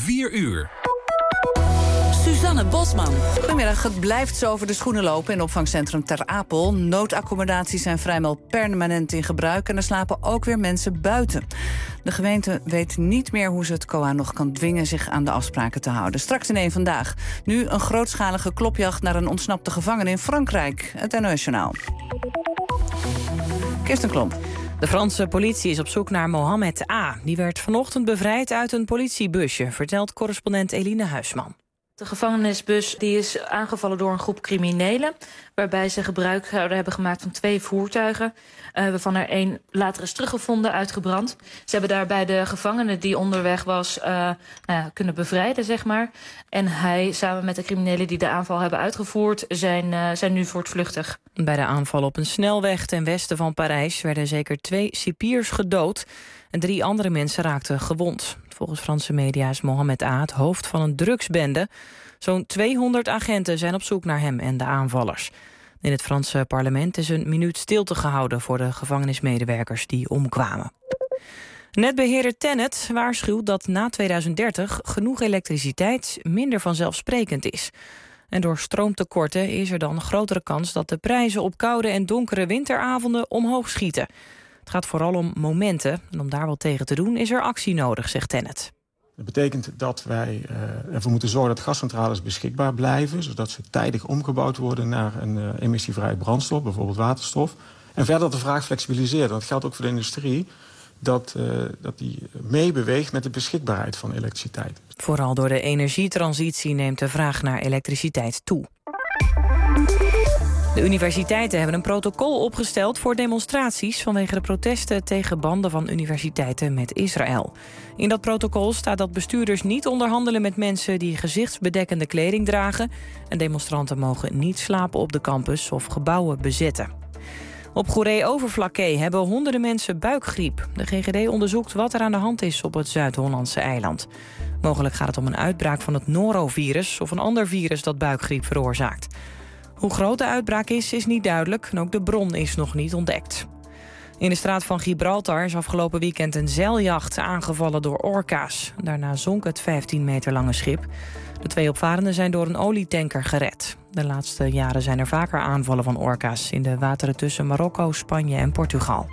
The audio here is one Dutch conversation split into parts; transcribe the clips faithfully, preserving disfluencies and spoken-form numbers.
vier uur. Suzanne Bosman. Goedemiddag, het blijft zo over de schoenen lopen in opvangcentrum Ter Apel. Noodaccommodaties zijn vrijwel permanent in gebruik en er slapen ook weer mensen buiten. De gemeente weet niet meer hoe ze het C O A nog kan dwingen zich aan de afspraken te houden. Straks in één Vandaag. Nu een grootschalige klopjacht naar een ontsnapte gevangene in Frankrijk. Het N O S-journaal. Kirsten Klomp. De Franse politie is op zoek naar Mohamed A. Die werd vanochtend bevrijd uit een politiebusje, vertelt correspondent Eline Huisman. De gevangenisbus die is aangevallen door een groep criminelen, waarbij ze gebruik zouden hebben gemaakt van twee voertuigen, uh, waarvan er één later is teruggevonden, uitgebrand. Ze hebben daarbij de gevangene die onderweg was uh, nou ja, kunnen bevrijden, zeg maar. En hij, samen met de criminelen die de aanval hebben uitgevoerd, zijn, uh, zijn nu voortvluchtig. Bij de aanval op een snelweg ten westen van Parijs werden zeker twee cipiers gedood en drie andere mensen raakten gewond. Volgens Franse media is Mohamed A. het hoofd van een drugsbende. Zo'n tweehonderd agenten zijn op zoek naar hem en de aanvallers. In het Franse parlement is een minuut stilte gehouden voor de gevangenismedewerkers die omkwamen. Netbeheerder TenneT waarschuwt dat na tweeduizend dertig genoeg elektriciteit minder vanzelfsprekend is. En door stroomtekorten is er dan een grotere kans dat de prijzen op koude en donkere winteravonden omhoog schieten. Het gaat vooral om momenten. En om daar wat tegen te doen is er actie nodig, zegt TenneT. Dat betekent dat wij uh, ervoor moeten zorgen dat gascentrales beschikbaar blijven, zodat ze tijdig omgebouwd worden naar een uh, emissievrije brandstof, bijvoorbeeld waterstof. En verder de vraag flexibiliseren. Want het geldt ook voor de industrie, dat, uh, dat die meebeweegt met de beschikbaarheid van elektriciteit. Vooral door de energietransitie neemt de vraag naar elektriciteit toe. De universiteiten hebben een protocol opgesteld voor demonstraties vanwege de protesten tegen banden van universiteiten met Israël. In dat protocol staat dat bestuurders niet onderhandelen met mensen die gezichtsbedekkende kleding dragen en demonstranten mogen niet slapen op de campus of gebouwen bezetten. Op Goeree-Overflakkee hebben honderden mensen buikgriep. De G G D onderzoekt wat er aan de hand is op het Zuid-Hollandse eiland. Mogelijk gaat het om een uitbraak van het norovirus of een ander virus dat buikgriep veroorzaakt. Hoe groot de uitbraak is, is niet duidelijk en ook de bron is nog niet ontdekt. In de straat van Gibraltar is afgelopen weekend een zeiljacht aangevallen door orka's. Daarna zonk het vijftien meter lange schip. De twee opvarenden zijn door een olietanker gered. De laatste jaren zijn er vaker aanvallen van orka's in de wateren tussen Marokko, Spanje en Portugal.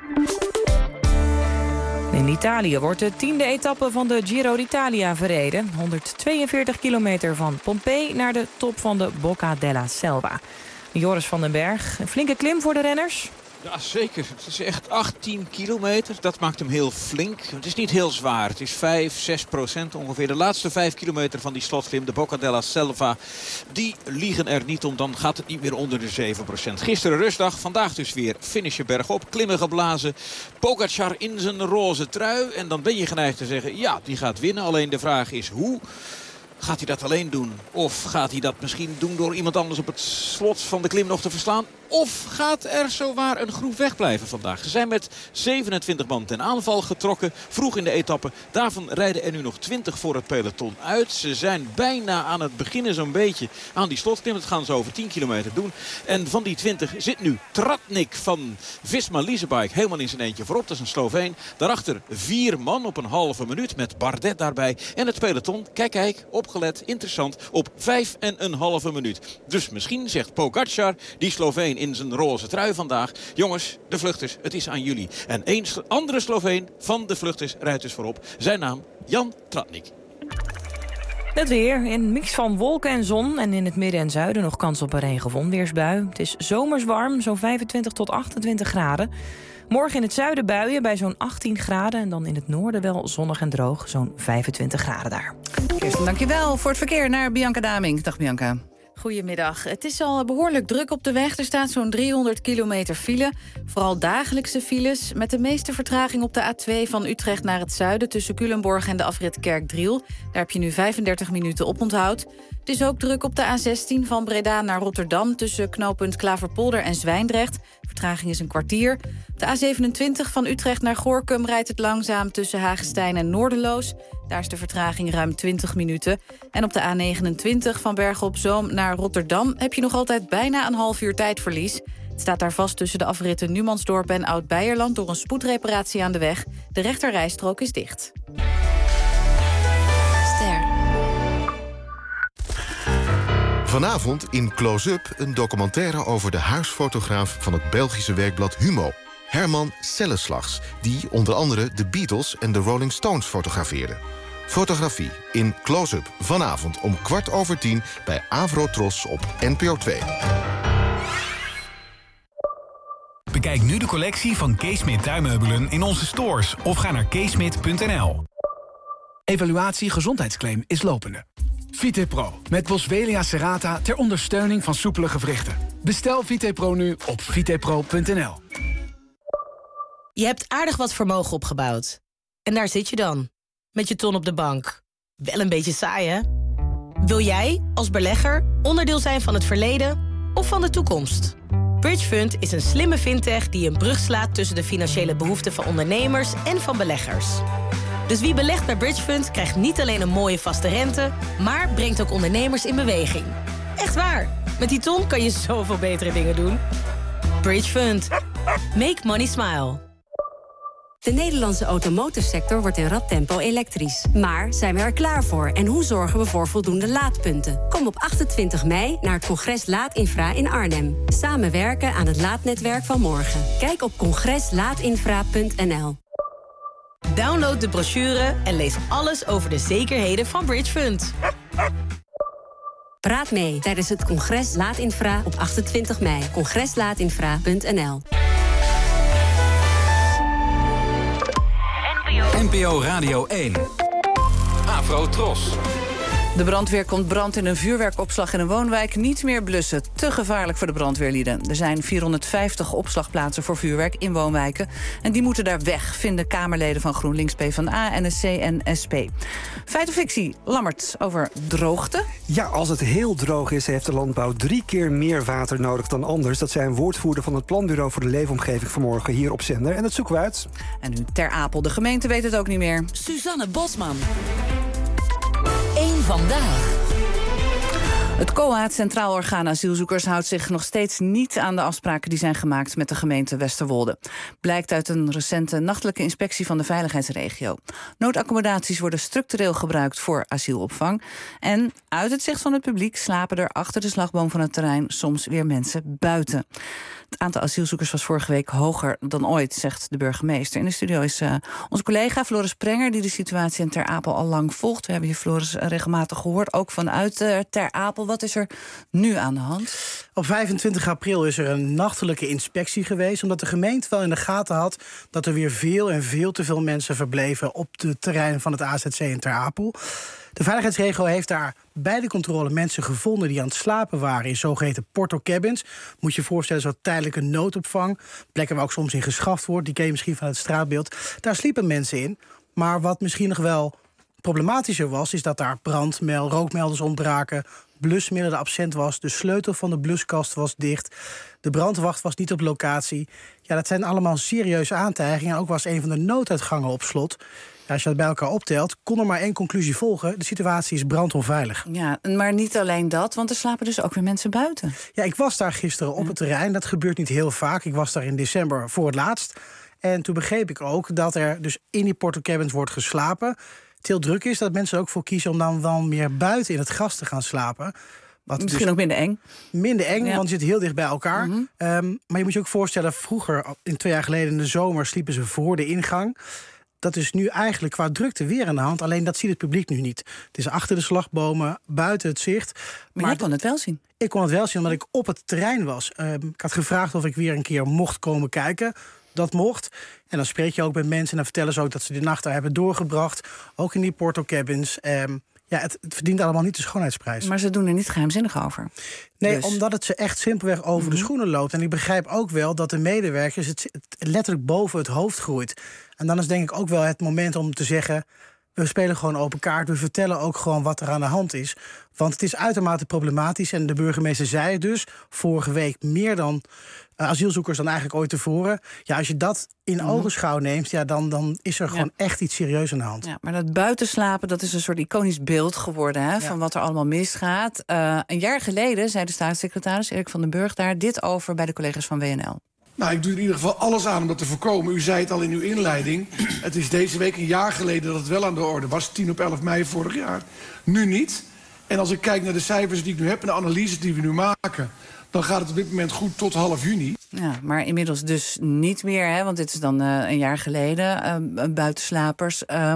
In Italië wordt de tiende etappe van de Giro d'Italia verreden. honderdtweeënveertig kilometer van Pompei naar de top van de Bocca della Selva. Joris van den Berg, een flinke klim voor de renners. Ja, zeker. Het is echt achttien kilometer. Dat maakt hem heel flink. Het is niet heel zwaar. Het is vijf, zes procent ongeveer. De laatste vijf kilometer van die slotklim, de Bocca della Selva, die liegen er niet om. Dan gaat het niet meer onder de zeven procent. Gisteren rustdag, vandaag dus weer finishen bergop. Klimmen geblazen. Pogacar in zijn roze trui. En dan ben je geneigd te zeggen, ja, die gaat winnen. Alleen de vraag is hoe. Gaat hij dat alleen doen? Of gaat hij dat misschien doen door iemand anders op het slot van de klim nog te verslaan? Of gaat er zowaar een groep wegblijven vandaag? Ze zijn met zevenentwintig man ten aanval getrokken. Vroeg in de etappe. Daarvan rijden er nu nog twintig voor het peloton uit. Ze zijn bijna aan het beginnen zo'n beetje aan die slotklim. Dat gaan ze over tien kilometer doen. En van die twintig zit nu Tratnik van Visma Leasebike helemaal in zijn eentje voorop. Dat is een Sloveen. Daarachter vier man op een halve minuut met Bardet daarbij. En het peloton, kijk kijk, opgelet, interessant, op vijf en een halve minuut. Dus misschien zegt Pogacar, die Sloveen in zijn roze trui vandaag, jongens, de vluchters, het is aan jullie. En een andere Sloveen van de vluchters rijdt dus voorop. Zijn naam Jan Tratnik. Het weer, een mix van wolken en zon. En in het midden en zuiden nog kans op een regen- of onweersbui. Het is zomers warm, zo'n vijfentwintig tot achtentwintig graden. Morgen in het zuiden buien bij zo'n achttien graden. En dan in het noorden wel zonnig en droog, zo'n vijfentwintig graden daar. Kirsten, dankjewel voor het verkeer naar Bianca Daming. Dag Bianca. Goedemiddag. Het is al behoorlijk druk op de weg. Er staat zo'n driehonderd kilometer file. Vooral dagelijkse files. Met de meeste vertraging op de A twee van Utrecht naar het zuiden, tussen Culemborg en de afrit Kerkdriel. Daar heb je nu vijfendertig minuten oponthoud. Het is ook druk op de A zestien van Breda naar Rotterdam, tussen knooppunt Klaverpolder en Zwijndrecht. Vertraging is een kwartier. De A zevenentwintig van Utrecht naar Gorinchem rijdt het langzaam tussen Hagestein en Noorderloos. Daar is de vertraging ruim twintig minuten. En op de A negenentwintig van Bergen op Zoom naar Rotterdam heb je nog altijd bijna een half uur tijdverlies. Het staat daar vast tussen de afritten Numansdorp en Oud-Beierland door een spoedreparatie aan de weg. De rechterrijstrook is dicht. Vanavond in Close-up een documentaire over de huisfotograaf van het Belgische werkblad Humo, Herman Selleslags, die onder andere de Beatles en de Rolling Stones fotografeerde. Fotografie in Close-up vanavond om kwart over tien bij Avrotros op N P O twee. Bekijk nu de collectie van Keesmit tuinmeubelen in onze stores of ga naar keesmit punt n l. Evaluatie gezondheidsclaim is lopende. VitePro met Boswellia serrata ter ondersteuning van soepele gewrichten. Bestel VitePro nu op vitepro punt n l. Je hebt aardig wat vermogen opgebouwd. En daar zit je dan, met je ton op de bank. Wel een beetje saai, hè? Wil jij, als belegger, onderdeel zijn van het verleden of van de toekomst? Bridgefund is een slimme fintech die een brug slaat tussen de financiële behoeften van ondernemers en van beleggers. Dus wie belegt bij Bridgefund krijgt niet alleen een mooie vaste rente, maar brengt ook ondernemers in beweging. Echt waar, met die ton kan je zoveel betere dingen doen. Bridgefund. Make money smile. De Nederlandse automotive-sector wordt in rap tempo elektrisch. Maar zijn we er klaar voor? En hoe zorgen we voor voldoende laadpunten? Kom op achtentwintig mei naar het congres Laadinfra in Arnhem. Samenwerken aan het laadnetwerk van morgen. Kijk op congres laadinfra punt n l. Download de brochure en lees alles over de zekerheden van Bridgefund. Praat mee tijdens het congres Laadinfra op achtentwintig mei. congres laadinfra punt n l. N P O Radio één. Avrotros. De brandweer komt brand in een vuurwerkopslag in een woonwijk niet meer blussen. Te gevaarlijk voor de brandweerlieden. Er zijn vierhonderdvijftig opslagplaatsen voor vuurwerk in woonwijken. En die moeten daar weg, vinden Kamerleden van GroenLinks, PvdA, N S C en S P. Feit of fictie, Lammert, over droogte? Ja, als het heel droog is, heeft de landbouw drie keer meer water nodig dan anders. Dat zei een woordvoerder van het Planbureau voor de Leefomgeving vanmorgen hier op zender. En dat zoeken we uit. En nu Ter Apel. De gemeente weet het ook niet meer. Suzanne Bosman. Eén vandaag. Het C O A, het Centraal Orgaan Asielzoekers, houdt zich nog steeds niet aan de afspraken die zijn gemaakt met de gemeente Westerwolde. Blijkt uit een recente nachtelijke inspectie van de veiligheidsregio. Noodaccommodaties worden structureel gebruikt voor asielopvang. En uit het zicht van het publiek slapen er achter de slagboom van het terrein soms weer mensen buiten. Het aantal asielzoekers was vorige week hoger dan ooit, zegt de burgemeester. In de studio is uh, onze collega Floris Prenger, die de situatie in Ter Apel al lang volgt. We hebben je, Floris, regelmatig gehoord, ook vanuit uh, Ter Apel. Wat is er nu aan de hand? Op vijfentwintig april is er een nachtelijke inspectie geweest, omdat de gemeente wel in de gaten had dat er weer veel en veel te veel mensen verbleven op het terrein van het A Z C in Ter Apel. De veiligheidsregio heeft daar bij de controle mensen gevonden die aan het slapen waren in zogeheten portal cabins. Moet je je voorstellen, zo'n tijdelijke noodopvang. Plekken waar ook soms in geschaft wordt. Die ken je misschien van het straatbeeld. Daar sliepen mensen in. Maar wat misschien nog wel problematischer was, is dat daar brandmel, rookmelders ontbraken, blusmiddel absent was, de sleutel van de bluskast was dicht, de brandwacht was niet op locatie. Ja, dat zijn allemaal serieuze aantijgingen. Ook was een van de nooduitgangen op slot. Ja, als je dat bij elkaar optelt, kon er maar één conclusie volgen: de situatie is brandonveilig. Ja, maar niet alleen dat, want er slapen dus ook weer mensen buiten. Ja, ik was daar gisteren op het terrein. Dat gebeurt niet heel vaak. Ik was daar in december voor het laatst. En toen begreep ik ook dat er dus in die portal cabins wordt geslapen. Het heel druk is dat mensen er ook voor kiezen om dan, dan meer buiten in het gras te gaan slapen. Wat misschien dus ook minder eng. Minder eng, ja. Want je zit heel dicht bij elkaar. Mm-hmm. Um, maar je moet je ook voorstellen, vroeger, in twee jaar geleden in de zomer, sliepen ze voor de ingang. Dat is nu eigenlijk qua drukte weer aan de hand. Alleen dat ziet het publiek nu niet. Het is achter de slagbomen, buiten het zicht. Maar, maar je kon het wel zien. Ik kon het wel zien, omdat ik op het terrein was. Um, ik had gevraagd of ik weer een keer mocht komen kijken. Dat mocht. En dan spreek je ook met mensen en dan vertellen ze ook dat ze de nacht daar hebben doorgebracht. Ook in die portal cabins. Um, ja, het, het verdient allemaal niet de schoonheidsprijs. Maar ze doen er niet geheimzinnig over. Nee, dus. Omdat het ze echt simpelweg over mm-hmm. de schoenen loopt. En ik begrijp ook wel dat de medewerkers het, het letterlijk boven het hoofd groeit. En dan is denk ik ook wel het moment om te zeggen: we spelen gewoon open kaart. We vertellen ook gewoon wat er aan de hand is. Want het is uitermate problematisch. En de burgemeester zei het dus vorige week: meer dan uh, asielzoekers dan eigenlijk ooit tevoren. Ja, als je dat in mm-hmm. ogenschouw neemt, ja, dan, dan is er ja. gewoon echt iets serieus aan de hand. Ja, maar dat buitenslapen, dat is een soort iconisch beeld geworden, hè, ja. van wat er allemaal misgaat. Uh, een jaar geleden zei de staatssecretaris Erik van den Burg daar dit over bij de collega's van W N L. Nou, ik doe in ieder geval alles aan om dat te voorkomen. U zei het al in uw inleiding. Het is deze week een jaar geleden dat het wel aan de orde was. tien op elf mei vorig jaar. Nu niet. En als ik kijk naar de cijfers die ik nu heb en de analyses die we nu maken, dan gaat het op dit moment goed tot half juni. Ja, maar inmiddels dus niet meer, hè, want dit is dan uh, een jaar geleden, uh, buitenslapers. Uh,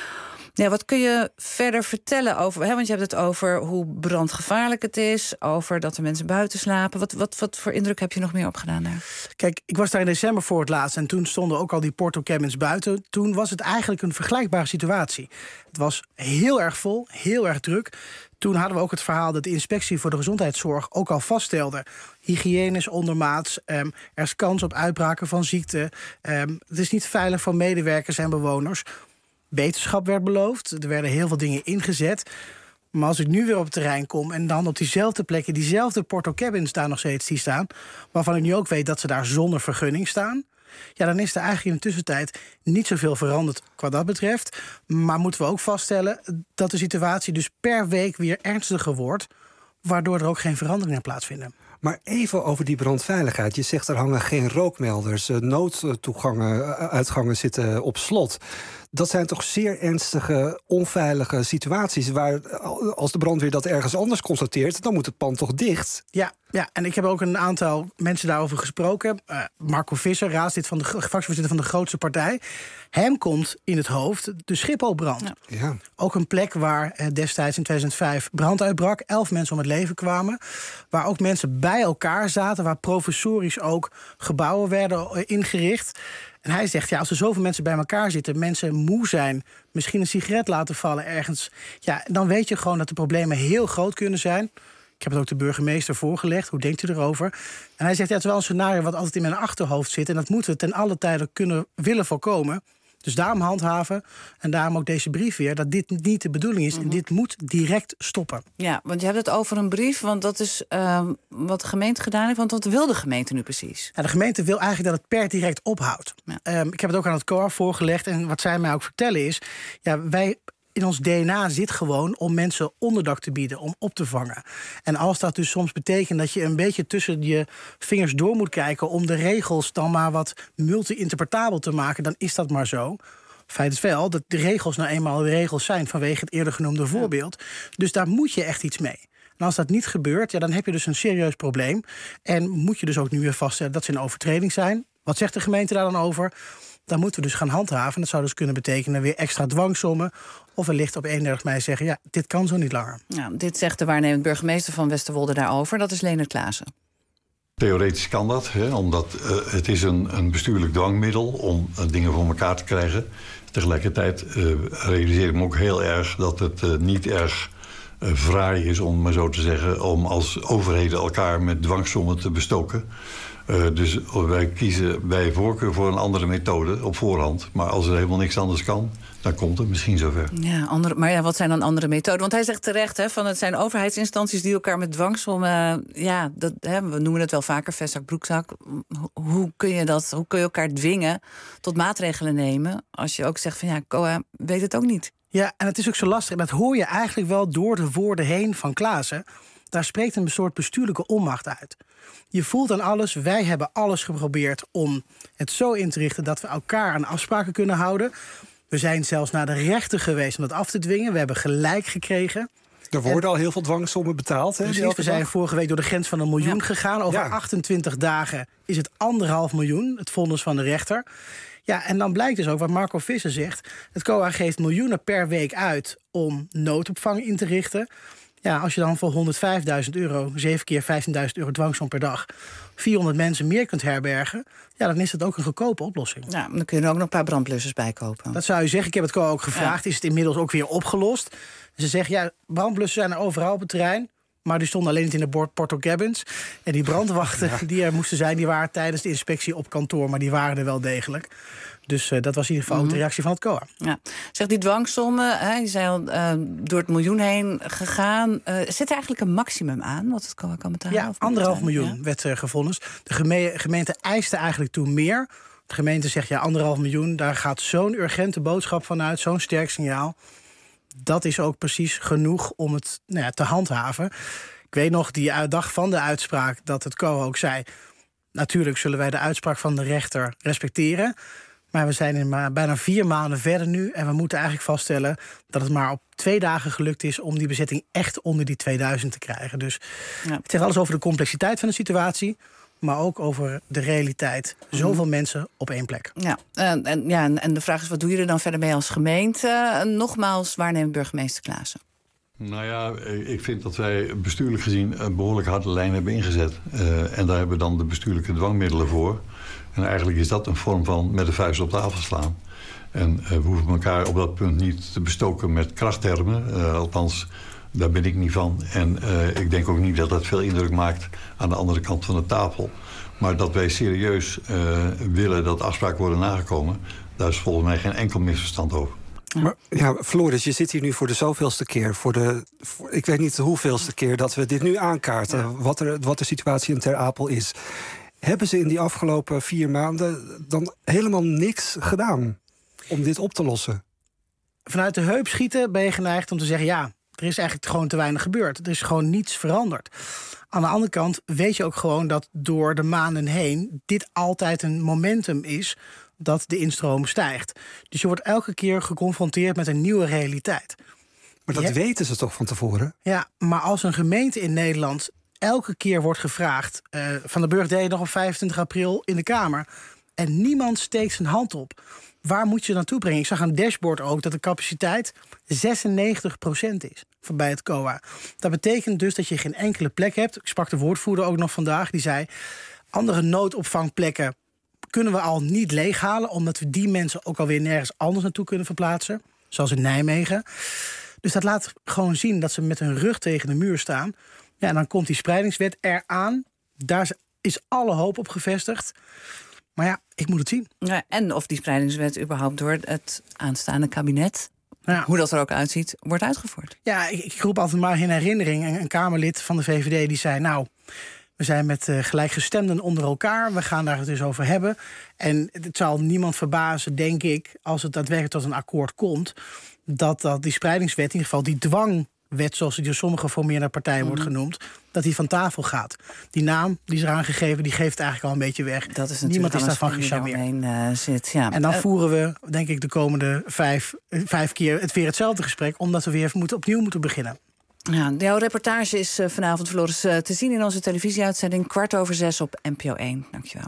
ja, wat kun je verder vertellen over, hè, want je hebt het over hoe brandgevaarlijk het is, over dat er mensen buiten slapen. Wat, wat, wat voor indruk heb je nog meer opgedaan daar? Kijk, ik was daar in december voor het laatst en toen stonden ook al die portal cabins buiten. Toen was het eigenlijk een vergelijkbare situatie. Het was heel erg vol, heel erg druk. Toen hadden we ook het verhaal dat de inspectie voor de gezondheidszorg ook al vaststelde: hygiëne is ondermaats, um, er is kans op uitbraken van ziekte. Um, het is niet veilig voor medewerkers en bewoners. Beterschap werd beloofd, er werden heel veel dingen ingezet. Maar als ik nu weer op het terrein kom en dan op diezelfde plekken, diezelfde portal cabins daar nog steeds die staan, waarvan ik nu ook weet dat ze daar zonder vergunning staan, ja, dan is er eigenlijk in de tussentijd niet zoveel veranderd qua dat betreft. Maar moeten we ook vaststellen dat de situatie dus per week weer ernstiger wordt, waardoor er ook geen veranderingen plaatsvinden. Maar even over die brandveiligheid. Je zegt er hangen geen rookmelders, noodtoegangen, uitgangen zitten op slot. Dat zijn toch zeer ernstige, onveilige situaties waar als de brandweer dat ergens anders constateert, dan moet het pand toch dicht? Ja, ja, en ik heb ook een aantal mensen daarover gesproken. Uh, Marco Visser, raadslid van de fractievoorzitter van de grootste partij. Hem komt in het hoofd de Schipholbrand. Ja. Ja. Ook een plek waar uh, destijds in tweeduizend vijf brand uitbrak. Elf mensen om het leven kwamen. Waar ook mensen bij elkaar zaten. Waar professorisch ook gebouwen werden uh, ingericht. En hij zegt, ja, als er zoveel mensen bij elkaar zitten, mensen moe zijn, misschien een sigaret laten vallen ergens, ja, dan weet je gewoon dat de problemen heel groot kunnen zijn. Ik heb het ook de burgemeester voorgelegd. Hoe denkt u erover? En hij zegt, ja, het is wel een scenario wat altijd in mijn achterhoofd zit, en dat moeten we ten alle tijde kunnen willen voorkomen. Dus daarom handhaven en daarom ook deze brief weer, dat dit niet de bedoeling is. Mm-hmm. En dit moet direct stoppen. Ja, want je hebt het over een brief, want dat is uh, wat de gemeente gedaan heeft. Want wat wil de gemeente nu precies? Ja, de gemeente wil eigenlijk dat het per direct ophoudt. Ja. Um, ik heb het ook aan het C O A voorgelegd en wat zij mij ook vertellen is, ja, wij in ons D N A zit gewoon om mensen onderdak te bieden, om op te vangen. En als dat dus soms betekent dat je een beetje tussen je vingers door moet kijken om de regels dan maar wat multi-interpretabel te maken, dan is dat maar zo. Feit is wel dat de regels nou eenmaal de regels zijn vanwege het eerder genoemde voorbeeld. Dus daar moet je echt iets mee. En als dat niet gebeurt, ja, dan heb je dus een serieus probleem. En moet je dus ook nu weer vaststellen dat ze een overtreding zijn. Wat zegt de gemeente daar dan over? Dan moeten we dus gaan handhaven. Dat zou dus kunnen betekenen weer extra dwangsommen. Of wellicht op eenendertig mei zeggen, ja, dit kan zo niet langer. Ja, dit zegt de waarnemend burgemeester van Westerwolde daarover. Dat is Leonard Klaassen. Theoretisch kan dat, hè, omdat uh, het is een, een bestuurlijk dwangmiddel om uh, dingen voor elkaar te krijgen. Tegelijkertijd uh, realiseer ik me ook heel erg dat het uh, niet erg uh, fraai is, om maar zo te zeggen, om als overheden elkaar met dwangsommen te bestoken. Uh, dus wij kiezen bij voorkeur voor een andere methode op voorhand. Maar als er helemaal niks anders kan, dan komt het misschien zover. Ja, andere, maar ja, wat zijn dan andere methoden? Want hij zegt terecht, hè, van het zijn overheidsinstanties die elkaar met dwangsommen, ja, dat, hè, we noemen het wel vaker vestzak, broekzak. Hoe kun je dat? Hoe kun je elkaar dwingen tot maatregelen nemen als je ook zegt van ja, C O A weet het ook niet? Ja, en het is ook zo lastig. En dat hoor je eigenlijk wel door de woorden heen van Klaassen. Daar spreekt een soort bestuurlijke onmacht uit. Je voelt aan alles, wij hebben alles geprobeerd om het zo in te richten dat we elkaar aan afspraken kunnen houden. We zijn zelfs naar de rechter geweest om dat af te dwingen. We hebben gelijk gekregen. Er worden en, al heel veel dwangsommen betaald. Hè, precies, we zijn dag. vorige week door de grens van een miljoen ja. gegaan. Over ja. achtentwintig dagen is het anderhalf miljoen, het vonnis van de rechter. Ja, en dan blijkt dus ook wat Marco Visser zegt. Het C O A geeft miljoenen per week uit om noodopvang in te richten. Ja, als je dan voor honderdvijfduizend euro, zeven keer vijftienduizend euro dwangsom per dag, vierhonderd mensen meer kunt herbergen, ja, dan is dat ook een goedkope oplossing. Ja, dan kun je er ook nog een paar brandblussers bij kopen. Dat zou je zeggen. Ik heb het C O A ook gevraagd. Ja. Is het inmiddels ook weer opgelost? Ze zeggen, ja, brandblussers zijn er overal op het terrein, maar die stonden alleen niet in de portal cabins. En die brandwachten ja. die er moesten zijn, die waren tijdens de inspectie op kantoor, maar die waren er wel degelijk. Dus uh, dat was in ieder geval mm-hmm. ook de reactie van het C O A. Ja. Zeg, die dwangsommen, hè, die zijn al uh, door het miljoen heen gegaan. Uh, zit er eigenlijk een maximum aan wat het C O A kan betalen? Ja, anderhalf miljoen ja? werd uh, gevonden. De geme- gemeente eiste eigenlijk toen meer. De gemeente zegt, ja, anderhalf miljoen, daar gaat zo'n urgente boodschap van uit, zo'n sterk signaal. Dat is ook precies genoeg om het nou ja, te handhaven. Ik weet nog, die dag van de uitspraak, dat het C O A ook zei, natuurlijk zullen wij de uitspraak van de rechter respecteren. Maar we zijn in ma- bijna vier maanden verder nu. En we moeten eigenlijk vaststellen dat het maar op twee dagen gelukt is om die bezetting echt onder die tweeduizend te krijgen. Dus ja. Het zegt alles over de complexiteit van de situatie, maar ook over de realiteit. Zoveel mensen op één plek. Ja, en, en, ja, en de vraag is, wat doe je er dan verder mee als gemeente? Uh, nogmaals, waarneemt burgemeester Klaassen? Nou ja, ik vind dat wij bestuurlijk gezien een behoorlijk harde lijn hebben ingezet. Uh, en daar hebben we dan de bestuurlijke dwangmiddelen voor. En eigenlijk is dat een vorm van met de vuist op tafel slaan. En uh, we hoeven elkaar op dat punt niet te bestoken met krachttermen. Uh, althans, daar ben ik niet van. En uh, ik denk ook niet dat dat veel indruk maakt aan de andere kant van de tafel. Maar dat wij serieus uh, willen dat afspraken worden nagekomen, daar is volgens mij geen enkel misverstand over. Maar ja, Floris, je zit hier nu voor de zoveelste keer. Voor de, voor, ik weet niet de hoeveelste keer dat we dit nu aankaarten. Ja. Wat, er, wat de situatie in Ter Apel is. Hebben ze in die afgelopen vier maanden dan helemaal niks gedaan om dit op te lossen? Vanuit de heup schieten ben je geneigd om te zeggen, ja, er is eigenlijk gewoon te weinig gebeurd. Er is gewoon niets veranderd. Aan de andere kant weet je ook gewoon dat door de maanden heen dit altijd een momentum is dat de instroom stijgt. Dus je wordt elke keer geconfronteerd met een nieuwe realiteit. Maar dat ja, weten ze toch van tevoren? Ja, maar als een gemeente in Nederland elke keer wordt gevraagd, Uh, Van den Burg deed het nog op vijfentwintig april in de Kamer, en niemand steekt zijn hand op. Waar moet je naartoe brengen? Ik zag aan het dashboard ook dat de capaciteit zesennegentig procent is bij het C O A. Dat betekent dus dat je geen enkele plek hebt. Ik sprak de woordvoerder ook nog vandaag. Die zei, andere noodopvangplekken kunnen we al niet leeghalen, omdat we die mensen ook alweer nergens anders naartoe kunnen verplaatsen. Zoals in Nijmegen. Dus dat laat gewoon zien dat ze met hun rug tegen de muur staan. Ja, en dan komt die spreidingswet eraan. Daar is alle hoop op gevestigd. Maar ja, ik moet het zien. Ja, en of die spreidingswet überhaupt door het aanstaande kabinet, ja, hoe dat er ook uitziet, wordt uitgevoerd. Ja, ik, ik roep altijd maar in herinnering een, een Kamerlid van de V V D die zei, nou, we zijn met uh, gelijkgestemden onder elkaar. We gaan daar het dus over hebben. En het zal niemand verbazen, denk ik, als het daadwerkelijk tot een akkoord komt, dat, dat die spreidingswet, in ieder geval die dwangwet, zoals die door sommige formerende partijen mm. wordt genoemd, dat die van tafel gaat. Die naam die is eraan gegeven, die geeft het eigenlijk al een beetje weg. Dat is Niemand is daarvan gecharmeerd. Uh, zit, ja. En dan uh, voeren we, denk ik, de komende vijf, vijf keer het weer hetzelfde gesprek, omdat we weer moeten, opnieuw moeten beginnen. Ja, jouw reportage is uh, vanavond, Floris, uh, te zien in onze televisieuitzending kwart over zes op N P O één. Dankjewel.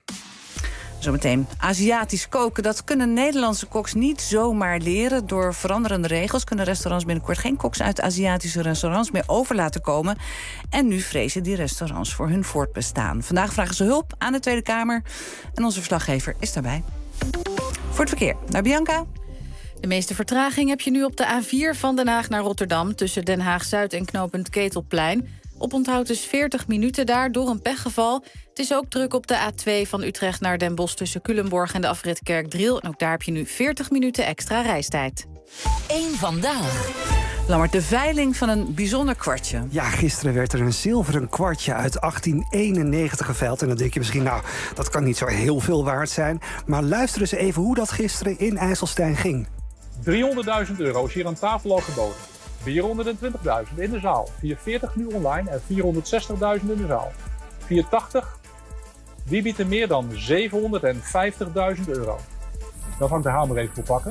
Zometeen. Aziatisch koken, dat kunnen Nederlandse koks niet zomaar leren. Door veranderende regels kunnen restaurants binnenkort geen koks uit Aziatische restaurants meer over laten komen. En nu vrezen die restaurants voor hun voortbestaan. Vandaag vragen ze hulp aan de Tweede Kamer. En onze verslaggever is daarbij. Voor het verkeer, naar Bianca. De meeste vertraging heb je nu op de A vier van Den Haag naar Rotterdam, tussen Den Haag-Zuid en knooppunt Ketelplein. Oponthoud is veertig minuten daar door een pechgeval. Het is ook druk op de A twee van Utrecht naar Den Bosch tussen Culemborg en de afrit Kerkdriel. En ook daar heb je nu veertig minuten extra reistijd. Eén vandaag. Lammert, de veiling van een bijzonder kwartje. Ja, gisteren werd er een zilveren kwartje uit achttien eenennegentig geveild. En dan denk je misschien, nou, dat kan niet zo heel veel waard zijn. Maar luister eens even hoe dat gisteren in IJsselstein ging. driehonderdduizend euro is hier aan tafel al geboden. vierhonderdtwintigduizend in de zaal. vierhonderdveertig nu online en vierhonderdzestigduizend in de zaal. vierhonderdtachtig. Wie biedt er meer dan zevenhonderdvijftigduizend euro? Dan ga ik de hamer even voor pakken.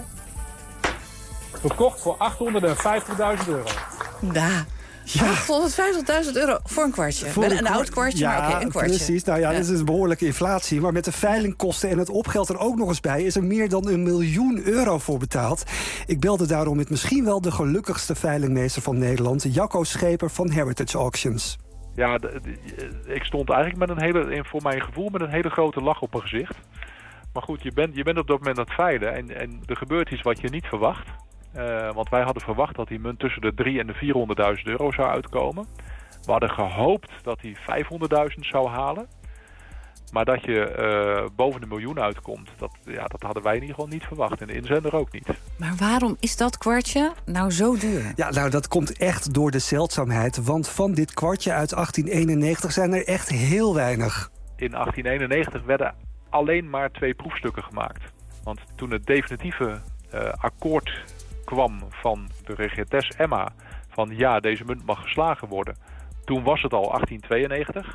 Verkocht voor achthonderdvijftigduizend euro. Da. Ja. achthonderdvijftigduizend euro voor een kwartje. Voor een, een oud kwartje, ja, maar oké, okay, een kwartje. Precies, nou ja, ja, dat is een behoorlijke inflatie. Maar met de veilingkosten en het opgeld er ook nog eens bij, is er meer dan een miljoen euro voor betaald. Ik belde daarom met misschien wel de gelukkigste veilingmeester van Nederland, Jacco Scheper van Heritage Auctions. Ja, de, de, ik stond eigenlijk met een hele, voor mijn gevoel met een hele grote lach op mijn gezicht. Maar goed, je bent, je bent op dat moment aan het veilen en, en er gebeurt iets wat je niet verwacht. Uh, want wij hadden verwacht dat die munt tussen de drie en de vierhonderdduizend euro zou uitkomen. We hadden gehoopt dat hij vijfhonderdduizend zou halen. Maar dat je uh, boven de miljoen uitkomt, dat, ja, dat hadden wij in ieder geval niet verwacht. En de inzender ook niet. Maar waarom is dat kwartje nou zo duur? Ja, nou, dat komt echt door de zeldzaamheid. Want van dit kwartje uit achttien eenennegentig zijn er echt heel weinig. In achttien eenennegentig werden alleen maar twee proefstukken gemaakt. Want toen het definitieve uh, akkoord kwam van de regentes Emma van ja, deze munt mag geslagen worden. Toen was het al achttien tweeënnegentig.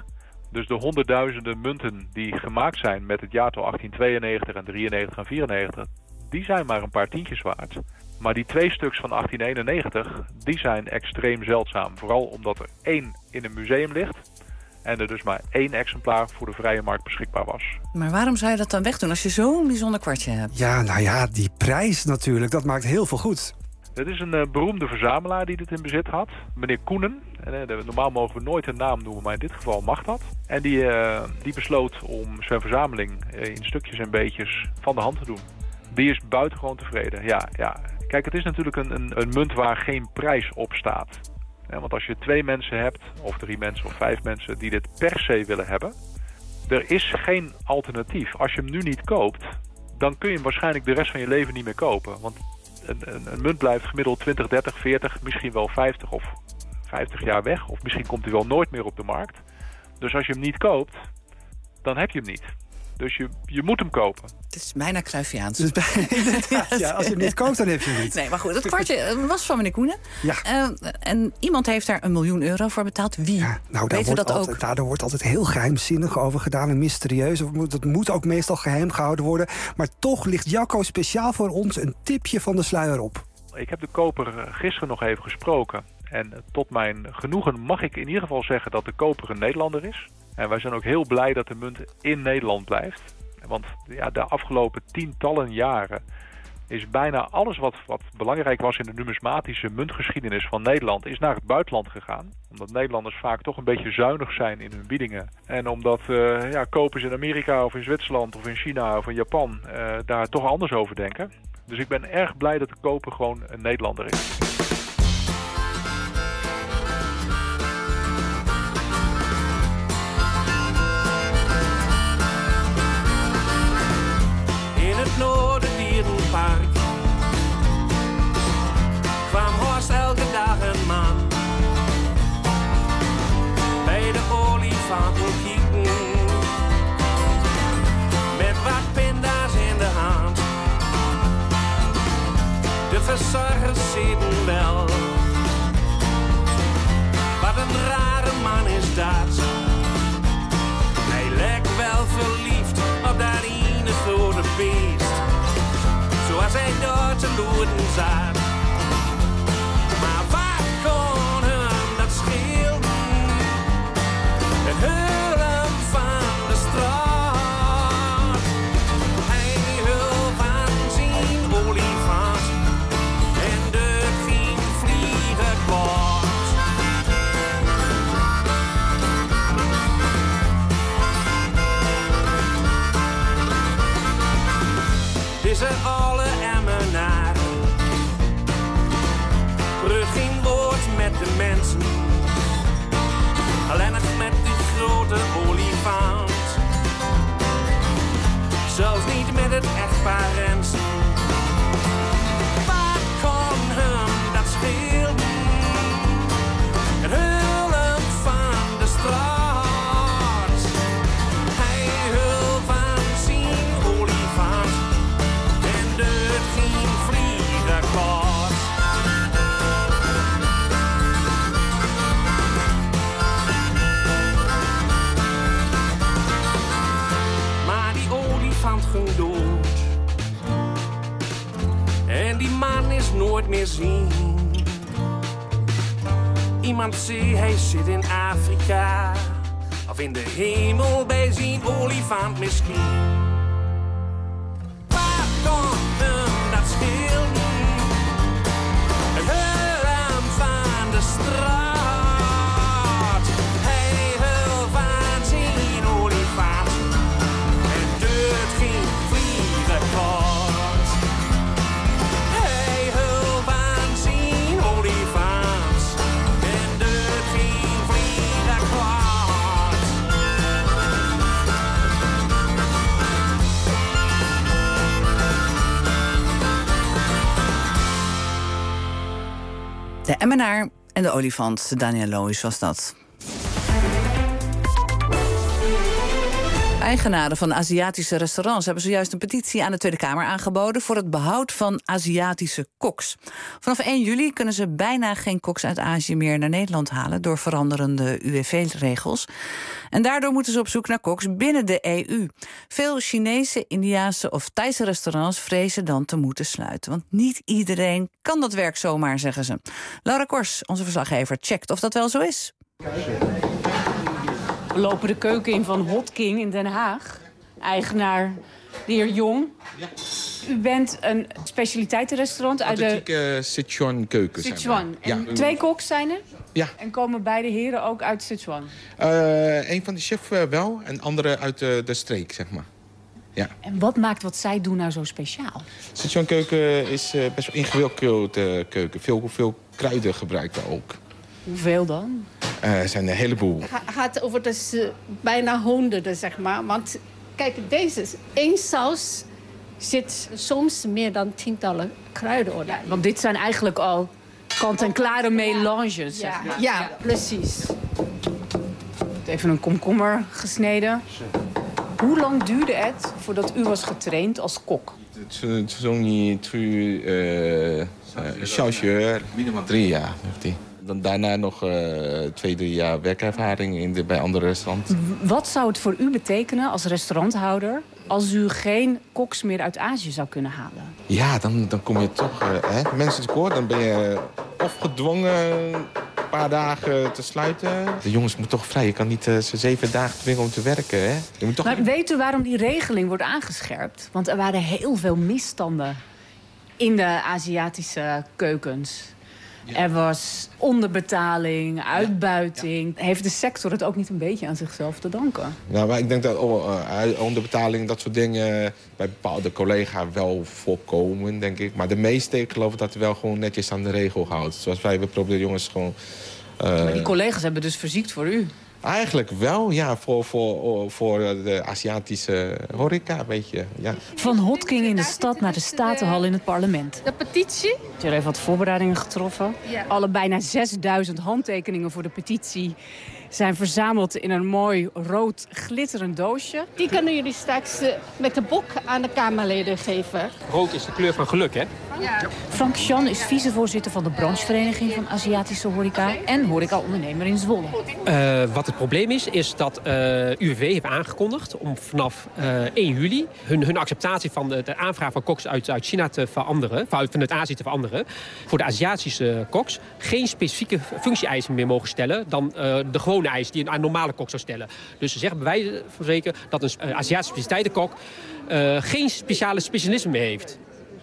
Dus de honderdduizenden munten die gemaakt zijn met het jaartal achttien tweeënnegentig en drieënnegentig en vierennegentig... die zijn maar een paar tientjes waard. Maar die twee stuks van achttien eenennegentig, die zijn extreem zeldzaam. Vooral omdat er één in een museum ligt en er dus maar één exemplaar voor de vrije markt beschikbaar was. Maar waarom zou je dat dan wegdoen als je zo'n bijzonder kwartje hebt? Ja, nou ja, die prijs natuurlijk, dat maakt heel veel goed. Het is een uh, beroemde verzamelaar die dit in bezit had. Meneer Koenen. En, uh, normaal mogen we nooit een naam noemen, maar in dit geval mag dat. En die, uh, die besloot om zijn verzameling uh, in stukjes en beetjes van de hand te doen. Die is buitengewoon tevreden. Ja, ja. Kijk, het is natuurlijk een, een, een munt waar geen prijs op staat. Ja, want als je twee mensen hebt, of drie mensen of vijf mensen die dit per se willen hebben, er is geen alternatief. Als je hem nu niet koopt, dan kun je hem waarschijnlijk de rest van je leven niet meer kopen. Want een, een, een munt blijft gemiddeld twintig, dertig, veertig, misschien wel vijftig of vijftig jaar weg. Of misschien komt hij wel nooit meer op de markt. Dus als je hem niet koopt, dan heb je hem niet. Dus je, je moet hem kopen. Het is bijna Cruyffiaans. Dus bij, ja, als je hem niet koopt, dan heb je hem niet. Nee, maar goed, dat kwartje was van meneer Koenen. Ja. Uh, en iemand heeft daar een miljoen euro voor betaald. Wie? Ja, nou, daar, wordt dat altijd, ook? Daar wordt altijd heel geheimzinnig over gedaan en mysterieus. Dat moet ook meestal geheim gehouden worden. Maar toch ligt Jacco speciaal voor ons een tipje van de sluier op. Ik heb de koper gisteren nog even gesproken. En tot mijn genoegen mag ik in ieder geval zeggen dat de koper een Nederlander is. En wij zijn ook heel blij dat de munt in Nederland blijft. Want ja, de afgelopen tientallen jaren is bijna alles wat, wat belangrijk was in de numismatische muntgeschiedenis van Nederland is naar het buitenland gegaan. Omdat Nederlanders vaak toch een beetje zuinig zijn in hun biedingen. En omdat uh, ja, kopers in Amerika of in Zwitserland of in China of in Japan uh, daar toch anders over denken. Dus ik ben erg blij dat de koper gewoon een Nederlander is. Het Noorderdierenpark kwam Horst elke dag een man bij de olifanten kieken met wat pinda's in de hand. De verzorgers zitten wel, wat een rare man is dat. Hij lijkt wel verliefd op dat ene grote beest, zoals hij door te loeren zat. Maar wat kon hem dat schelen? Het huilen van de straat. Hij hield van zijn olifant en de ging vliegen kort. Is er alle emmenaar, brug geen woord met de mensen, alleen nog met die grote olifant. Zelfs niet met het echtpaar Rensen. Wat kon hem dat schelen? Het huilen van de straat. Hij hield van zijn olifant en het ging vliegen kort. Maar die olifant ging dood en die man is nooit meer zien. Iemand zei hij zit in Afrika of in de hemel bij zijn olifant misschien. Wat kon hem dat schelen? Het huilen van de straat. Hij hield van zijn olifant en het ging vliegen kort. Hij hield van zijn olifant en het ging vliegen kort. De emmenaar en de olifant. Daniel Loos was dat. Eigenaren van Aziatische restaurants hebben zojuist een petitie aan de Tweede Kamer aangeboden voor het behoud van Aziatische koks. Vanaf één juli kunnen ze bijna geen koks uit Azië meer naar Nederland halen door veranderende U W V-regels. En daardoor moeten ze op zoek naar koks binnen de E U. Veel Chinese, Indiase of Thaise restaurants vrezen dan te moeten sluiten. Want niet iedereen kan dat werk zomaar, zeggen ze. Laura Kors, onze verslaggever, checkt of dat wel zo is. We lopen de keuken in van Hot King in Den Haag. Eigenaar de heer Jong. Ja. U bent een specialiteitenrestaurant uit Authentieke de... Sichuan keuken. Sichuan. En ja, twee koks zijn er? Ja. En komen beide heren ook uit Sichuan? Uh, een van de chef uh, wel en andere uit de, de streek, zeg maar. Ja. En wat maakt wat zij doen nou zo speciaal? Sichuan keuken is uh, best wel ingewikkeld uh, keuken. Veel, veel kruiden gebruiken ook. Hoeveel dan? Uh, er zijn een heleboel. Het gaat over dus, uh, bijna honderden, zeg maar. Want kijk, deze één saus zit soms meer dan tientallen kruiden. Ja, want dit zijn eigenlijk al kant-en-klare melanges, ja. Zeg maar. Ja, ja, precies. Even een komkommer gesneden. Hoe lang duurde het voordat u was getraind als kok? Minimaal drie jaar heeft hij. Dan daarna nog uh, twee, drie jaar werkervaring in de, bij andere restaurants. Wat zou het voor u betekenen als restauranthouder als u geen koks meer uit Azië zou kunnen halen? Ja, dan, dan kom je toch... Uh, hè, mensen tekort, dan ben je of gedwongen een paar dagen te sluiten. De jongens moeten toch vrij. Je kan niet uh, ze zeven dagen dwingen om te werken. Hè? Je moet toch... Maar weet u waarom die regeling wordt aangescherpt? Want er waren heel veel misstanden in de Aziatische keukens. Ja. Er was onderbetaling, uitbuiting. Ja. Ja. Heeft de sector het ook niet een beetje aan zichzelf te danken? Nou, maar ik denk dat oh, uh, onderbetaling, dat soort dingen bij bepaalde collega's wel voorkomen, denk ik. Maar de meeste, ik geloof dat er wel gewoon netjes aan de regel houdt. Zoals wij, we proberen jongens gewoon... Uh... Maar die collega's hebben dus verziekt voor u? Eigenlijk wel, ja, voor, voor, voor de Aziatische horeca, weet je. Ja. Van Hot King in de stad naar de Statenhal in het parlement. De petitie? Je heeft wat voorbereidingen getroffen. Ja. Alle bijna zesduizend handtekeningen voor de petitie zijn verzameld in een mooi rood glitterend doosje. Die kunnen jullie straks uh, met de bok aan de Kamerleden geven. Rood is de kleur van geluk, hè? Ja. Frank Chan is vicevoorzitter van de branchevereniging van Aziatische horeca en horeca-ondernemer in Zwolle. Uh, wat het probleem is, is dat uh, U W V heeft aangekondigd om vanaf uh, één juli hun, hun acceptatie van de, de aanvraag van koks uit, uit China te veranderen, vanuit Azië te veranderen. Voor de Aziatische koks geen specifieke functie-eisen meer mogen stellen dan uh, de gewone eisen die een, een normale kok zou stellen. Dus ze zeggen bij wijze van spreken dat een uh, Aziatische specialiteitenkok uh, geen speciale specialisme meer heeft.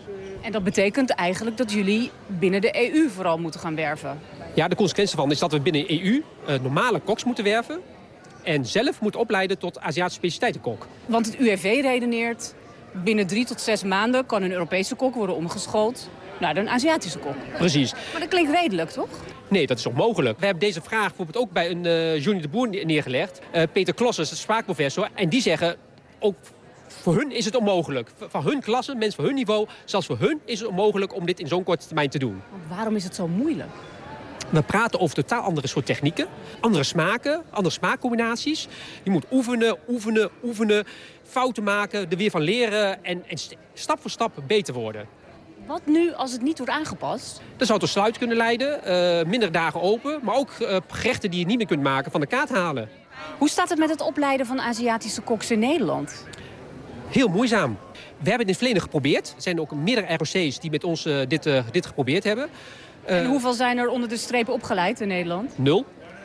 En dat betekent eigenlijk dat jullie binnen de E U vooral moeten gaan werven? Ja, de consequentie van is dat we binnen de E U uh, normale koks moeten werven en zelf moeten opleiden tot Aziatische specialiteitenkok. Want het U W V redeneert, binnen drie tot zes maanden kan een Europese kok worden omgeschoold naar een Aziatische kok. Precies. Maar dat klinkt redelijk, toch? Nee, dat is onmogelijk. We hebben deze vraag bijvoorbeeld ook bij een uh, Johnny de Boer neergelegd. Uh, Peter Klossen is de spraakprofessor. En die zeggen, ook voor hun is het onmogelijk. Van hun klasse, mensen van hun niveau, zelfs voor hun is het onmogelijk om dit in zo'n korte termijn te doen. Want waarom is het zo moeilijk? We praten over totaal andere soort technieken. Andere smaken, andere smaakcombinaties. Je moet oefenen, oefenen, oefenen. Fouten maken, er weer van leren en, en stap voor stap beter worden. Wat nu als het niet wordt aangepast? Dat zou tot sluit kunnen leiden. Uh, minder dagen open. Maar ook uh, gerechten die je niet meer kunt maken van de kaart halen. Hoe staat het met het opleiden van Aziatische koks in Nederland? Heel moeizaam. We hebben het in het verleden geprobeerd. Er zijn ook meerdere R O C's die met ons uh, dit, uh, dit geprobeerd hebben. Uh, en hoeveel zijn er onder de strepen opgeleid in Nederland? Nul.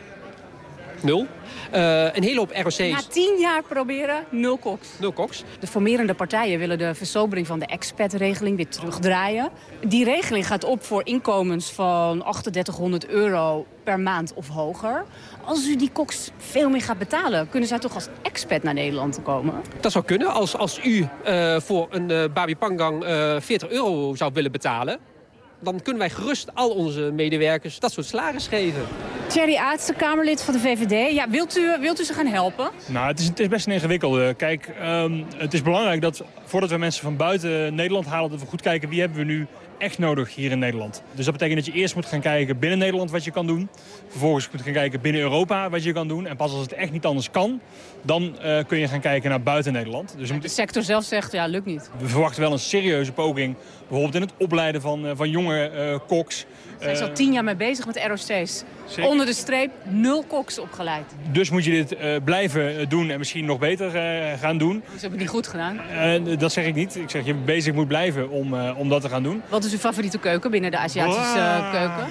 Nul. Uh, een hele hoop R O C's. Na tien jaar proberen, nul koks. Nul koks. De formerende partijen willen de versobering van de expat-regeling weer terugdraaien. Die regeling gaat op voor inkomens van drieduizend euro per maand of hoger. Als u die koks veel meer gaat betalen, kunnen zij toch als expat naar Nederland komen? Dat zou kunnen. Als, als u uh, voor een uh, babi pangang uh, veertig euro zou willen betalen, dan kunnen wij gerust al onze medewerkers dat soort salaris geven. Thierry Aartsen, Kamerlid van de V V D. Ja, wilt, u, wilt u ze gaan helpen? Nou, het is, het is best een ingewikkelde. Kijk, um, het is belangrijk dat voordat we mensen van buiten Nederland halen, dat we goed kijken wie hebben we nu echt nodig hier in Nederland. Dus dat betekent dat je eerst moet gaan kijken binnen Nederland wat je kan doen. Vervolgens moet je gaan kijken binnen Europa wat je kan doen. En pas als het echt niet anders kan, dan uh, kun je gaan kijken naar buiten Nederland. Dus de sector zelf zegt, ja, lukt niet. We verwachten wel een serieuze poging, bijvoorbeeld in het opleiden van, uh, van jonge uh, koks. We zijn uh, al tien jaar mee bezig met R O C's. Zeker. Onder de streep nul koks opgeleid. Dus moet je dit uh, blijven doen en misschien nog beter uh, gaan doen. Ze hebben het niet goed gedaan. Uh, dat zeg ik niet. Ik zeg je bezig moet blijven om, uh, om dat te gaan doen. Wat is uw favoriete keuken binnen de Aziatische uh, keuken?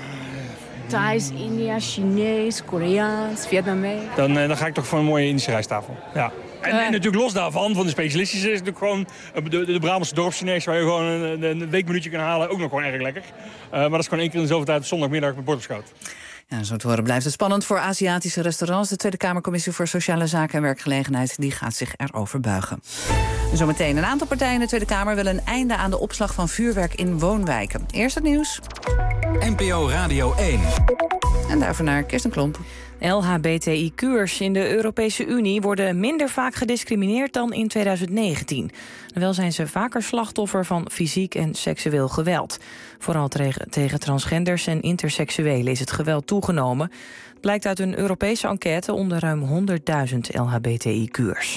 Thais, India, Chinees, Koreaans, Vietnamees. Dan, uh, dan ga ik toch voor een mooie Indische rijsttafel. Ja. En, uh, en natuurlijk los daarvan, van de specialistische, is natuurlijk gewoon de, de, de Brabantse dorpschinees waar je gewoon een, een weekminuutje kan halen. Ook nog gewoon erg lekker. Uh, maar dat is gewoon één keer in de zoveel tijd op zondagmiddag met bord op schoot. Ja, zo te horen blijft het spannend voor Aziatische restaurants. De Tweede Kamercommissie voor Sociale Zaken en Werkgelegenheid die gaat zich erover buigen. Zometeen een aantal partijen in de Tweede Kamer willen een einde aan de opslag van vuurwerk in woonwijken. Eerst het nieuws. N P O Radio één. En daarvoor naar Kirsten Klomp. L H B T I-ku'ers in de Europese Unie worden minder vaak gediscrimineerd dan in tweeduizend negentien. Wel zijn ze vaker slachtoffer van fysiek en seksueel geweld. Vooral tegen, tegen transgenders en interseksuelen is het geweld toegenomen. Het blijkt uit een Europese enquête onder ruim honderdduizend L H B T I-ku'ers.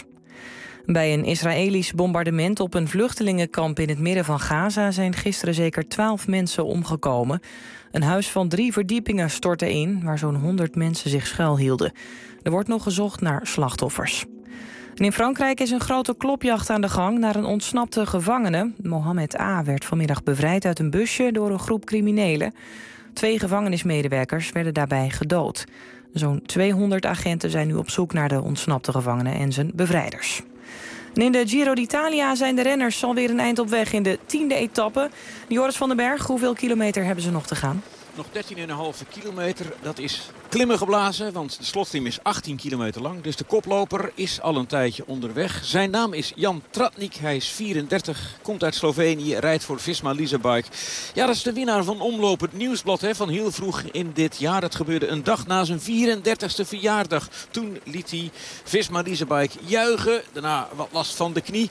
Bij een Israëlisch bombardement op een vluchtelingenkamp in het midden van Gaza zijn gisteren zeker twaalf mensen omgekomen. Een huis van drie verdiepingen stortte in, waar zo'n honderd mensen zich schuilhielden. Er wordt nog gezocht naar slachtoffers. En in Frankrijk is een grote klopjacht aan de gang naar een ontsnapte gevangene. Mohamed A. werd vanmiddag bevrijd uit een busje door een groep criminelen. Twee gevangenismedewerkers werden daarbij gedood. Zo'n tweehonderd agenten zijn nu op zoek naar de ontsnapte gevangene en zijn bevrijders. En in de Giro d'Italia zijn de renners alweer een eind op weg in de tiende etappe. Joris van den Berg, hoeveel kilometer hebben ze nog te gaan? Nog dertien komma vijf kilometer. Dat is klimmen geblazen, want de slotklim is achttien kilometer lang. Dus de koploper is al een tijdje onderweg. Zijn naam is Jan Tratnik. Hij is vierendertig, komt uit Slovenië, rijdt voor Visma Leasebike. Ja, dat is de winnaar van Omloop, het nieuwsblad hè, van heel vroeg in dit jaar. Dat gebeurde een dag na zijn vierendertigste verjaardag. Toen liet hij Visma Leasebike juichen. Daarna wat last van de knie.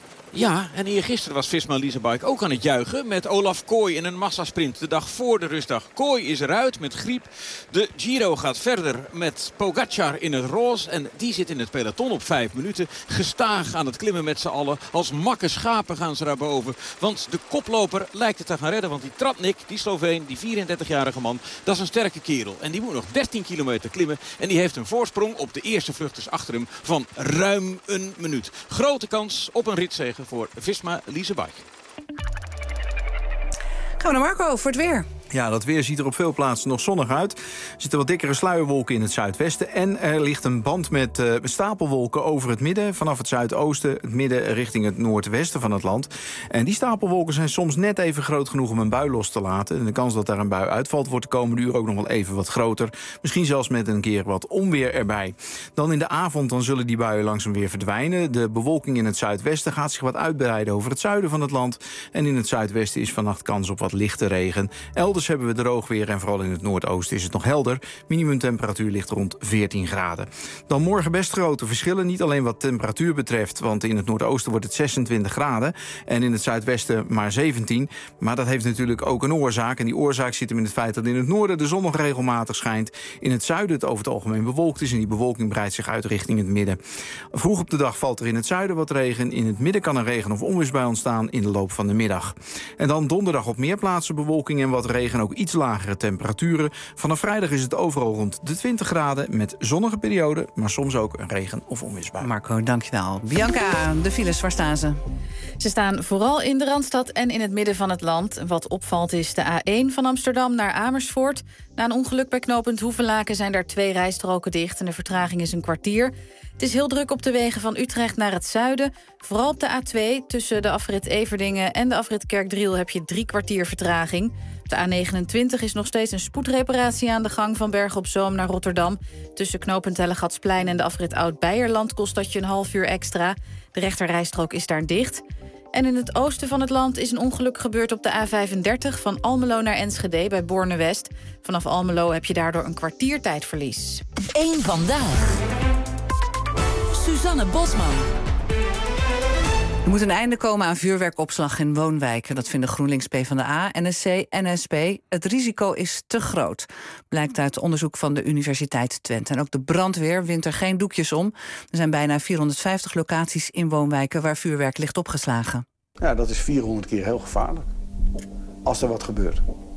Ja, en eergisteren was Visma Leasebike ook aan het juichen met Olaf Kooi in een massasprint de dag voor de rustdag. Kooi is eruit met griep. De Giro gaat verder met Pogacar in het roze en die zit in het peloton op vijf minuten. Gestaag aan het klimmen met z'n allen. Als makke schapen gaan ze naar boven. Want de koploper lijkt het te gaan redden, want die Tratnik, die Sloveen, die vierendertigjarige man, dat is een sterke kerel. En die moet nog dertien kilometer klimmen en die heeft een voorsprong op de eerste vluchters achter hem van ruim een minuut. Grote kans op een ritzege voor Visma Leasebike. Gaan we naar Marco voor het weer. Ja, dat weer ziet er op veel plaatsen nog zonnig uit. Er zitten wat dikkere sluierwolken in het zuidwesten. En er ligt een band met uh, stapelwolken over het midden. Vanaf het zuidoosten, het midden richting het noordwesten van het land. En die stapelwolken zijn soms net even groot genoeg om een bui los te laten. En de kans dat daar een bui uitvalt wordt de komende uur ook nog wel even wat groter. Misschien zelfs met een keer wat onweer erbij. Dan in de avond dan zullen die buien langzaam weer verdwijnen. De bewolking in het zuidwesten gaat zich wat uitbreiden over het zuiden van het land. En in het zuidwesten is vannacht kans op wat lichte regen. Elders hebben we droog weer en vooral in het noordoosten is het nog helder. Minimumtemperatuur ligt rond veertien graden. Dan morgen best grote verschillen, niet alleen wat temperatuur betreft, want in het noordoosten wordt het zesentwintig graden en in het zuidwesten maar zeventien. Maar dat heeft natuurlijk ook een oorzaak en die oorzaak zit hem in het feit dat in het noorden de zon nog regelmatig schijnt. In het zuiden het over het algemeen bewolkt is en die bewolking breidt zich uit richting het midden. Vroeg op de dag valt er in het zuiden wat regen. In het midden kan er regen of onweersbui ontstaan in de loop van de middag. En dan donderdag op meer plaatsen bewolking en wat regen. En ook iets lagere temperaturen. Vanaf vrijdag is het overal rond de twintig graden met zonnige perioden, maar soms ook een regen- of onweersbui. Marco, dankjewel. Bianca, de files, waar staan ze? Ze staan vooral in de Randstad en in het midden van het land. Wat opvalt is de A één van Amsterdam naar Amersfoort. Na een ongeluk bij knooppunt Hoevelaken zijn daar twee rijstroken dicht en de vertraging is een kwartier. Het is heel druk op de wegen van Utrecht naar het zuiden. Vooral op de A twee tussen de afrit Everdingen en de afrit Kerkdriel heb je drie kwartier vertraging. Op de A negenentwintig is nog steeds een spoedreparatie aan de gang van Bergen op Zoom naar Rotterdam. Tussen knooppunt Hellegatsplein en de afrit Oud-Beierland kost dat je een half uur extra. De rechterrijstrook is daar dicht. En in het oosten van het land is een ongeluk gebeurd op de A vijfendertig... van Almelo naar Enschede bij Borne-West. Vanaf Almelo heb je daardoor een kwartier tijdverlies. Eén vandaag. Suzanne Bosman. Er moet een einde komen aan vuurwerkopslag in woonwijken. Dat vinden GroenLinks, PvdA, N S C en S P. Het risico is te groot, blijkt uit onderzoek van de Universiteit Twente. En ook de brandweer wint er geen doekjes om. Er zijn bijna vierhonderdvijftig locaties in woonwijken waar vuurwerk ligt opgeslagen. Ja, dat is vierhonderd keer heel gevaarlijk. Als er wat gebeurt.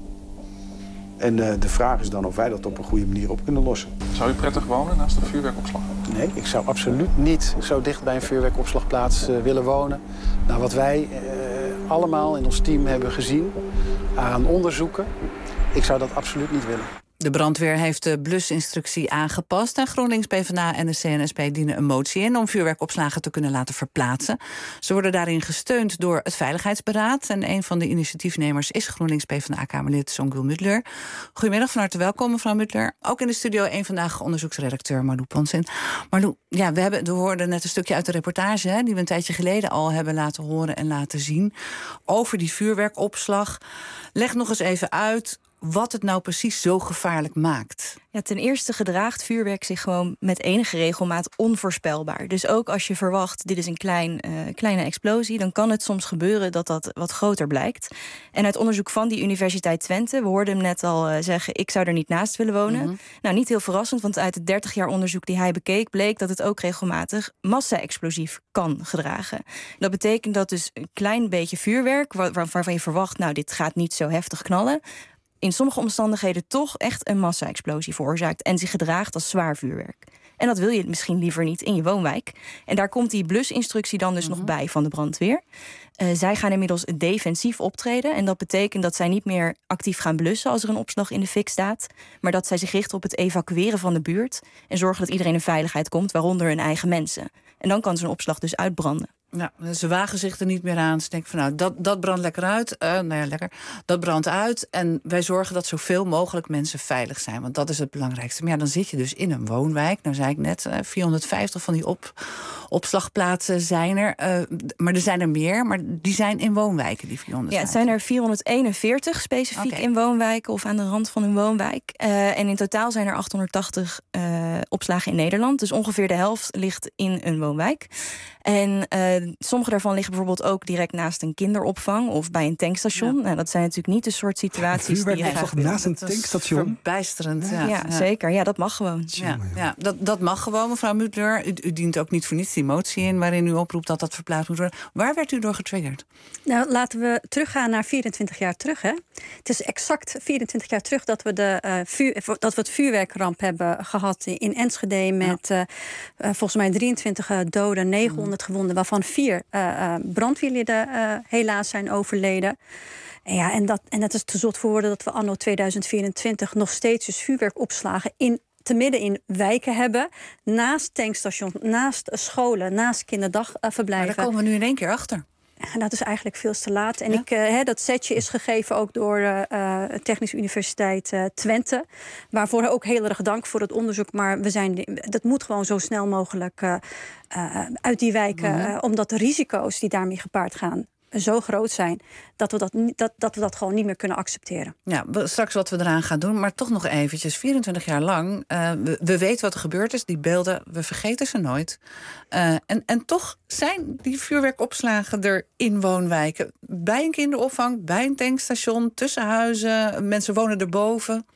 En uh, de vraag is dan of wij dat op een goede manier op kunnen lossen. Zou u prettig wonen naast een vuurwerkopslag? Nee, ik zou absoluut niet zo dicht bij een vuurwerkopslagplaats uh, willen wonen. Nou, wat wij uh, allemaal in ons team hebben gezien aan onderzoeken, ik zou dat absoluut niet willen. De brandweer heeft de blusinstructie aangepast. En GroenLinks, PvdA, N S C en S P dienen een motie in om vuurwerkopslagen te kunnen laten verplaatsen. Ze worden daarin gesteund door het Veiligheidsberaad. En een van de initiatiefnemers is GroenLinks, PvdA-Kamerlid Songül Mutler. Goedemiddag, van harte welkom, mevrouw Mutler. Ook in de studio één vandaag onderzoeksredacteur Marlou Ponsin. Marlou, ja, we, hebben, we hoorden net een stukje uit de reportage, hè, die we een tijdje geleden al hebben laten horen en laten zien, over die vuurwerkopslag. Leg nog eens even uit wat het nou precies zo gevaarlijk maakt. Ja, ten eerste gedraagt vuurwerk zich gewoon met enige regelmaat onvoorspelbaar. Dus ook als je verwacht, dit is een klein, uh, kleine explosie, dan kan het soms gebeuren dat dat wat groter blijkt. En uit onderzoek van die Universiteit Twente, we hoorden hem net al uh, zeggen, ik zou er niet naast willen wonen. Mm-hmm. Nou, niet heel verrassend, want uit het dertig jaar onderzoek die hij bekeek, bleek dat het ook regelmatig massa-explosief kan gedragen. Dat betekent dat dus een klein beetje vuurwerk, waar, waarvan je verwacht, nou, dit gaat niet zo heftig knallen, in sommige omstandigheden toch echt een massa-explosie veroorzaakt en zich gedraagt als zwaar vuurwerk. En dat wil je misschien liever niet in je woonwijk. En daar komt die blusinstructie dan dus mm-hmm. nog bij van de brandweer. Uh, zij gaan inmiddels defensief optreden. En dat betekent dat zij niet meer actief gaan blussen als er een opslag in de fik staat, maar dat zij zich richten op het evacueren van de buurt en zorgen dat iedereen in veiligheid komt, waaronder hun eigen mensen. En dan kan zo'n opslag dus uitbranden. Ja, ze wagen zich er niet meer aan. Ze denken van nou, dat, dat brandt lekker uit. Uh, nou ja, lekker. Dat brandt uit. En wij zorgen dat zoveel mogelijk mensen veilig zijn. Want dat is het belangrijkste. Maar ja, dan zit je dus in een woonwijk. Nou zei ik net, uh, vierhonderdvijftig van die op, opslagplaatsen zijn er. Uh, maar er zijn er meer. Maar die zijn in woonwijken, die vierhonderdvijftig. Ja, het zijn er vierhonderdeenenveertig specifiek okay. in woonwijken of aan de rand van een woonwijk. Uh, en in totaal zijn er achthonderdtachtig uh, opslagen in Nederland. Dus ongeveer de helft ligt in een woonwijk. En uh, sommige daarvan liggen bijvoorbeeld ook direct naast een kinderopvang of bij een tankstation. Ja. Nou, dat zijn natuurlijk niet de soort situaties die je graag naast wil. een tankstation. Verbijsterend. Ja, ja, ja, zeker. Ja, dat mag gewoon. Ja, ja, dat, dat mag gewoon, mevrouw Mutler. U, u dient ook niet voor niets die motie in waarin u oproept dat dat verplaatst moet worden. Waar werd u door getriggerd? Nou, laten we teruggaan naar vierentwintig jaar terug. Hè. Het is exact vierentwintig jaar terug dat we, de, uh, vuur, dat we het vuurwerkramp hebben gehad in Enschede met ja. uh, uh, volgens mij drieëntwintig uh, doden, negenhonderd gewonden, waarvan vier uh, uh, brandweerlieden uh, helaas zijn overleden. En, ja, en, dat, en dat is te zot voor woorden dat we anno tweeduizend vierentwintig nog steeds dus vuurwerkopslagen in, te midden in wijken hebben. Naast tankstations, naast scholen, naast kinderdagverblijven. Maar daar komen we nu in één keer achter. En dat is eigenlijk veel te laat. En ja? ik, uh, he, dat setje is gegeven ook door de uh, Technische Universiteit uh, Twente. Waarvoor ook heel erg dank voor het onderzoek. Maar we zijn, dat moet gewoon zo snel mogelijk uh, uh, uit die wijken. Mm-hmm. Uh, omdat de risico's die daarmee gepaard gaan zo groot zijn dat we dat, dat, dat we dat gewoon niet meer kunnen accepteren. Ja, straks wat we eraan gaan doen, maar toch nog eventjes. vierentwintig jaar lang, uh, we, we weten wat er gebeurd is. Die beelden, we vergeten ze nooit. Uh, en, en toch zijn die vuurwerkopslagen er in woonwijken. Bij een kinderopvang, bij een tankstation, tussen huizen. Mensen wonen erboven.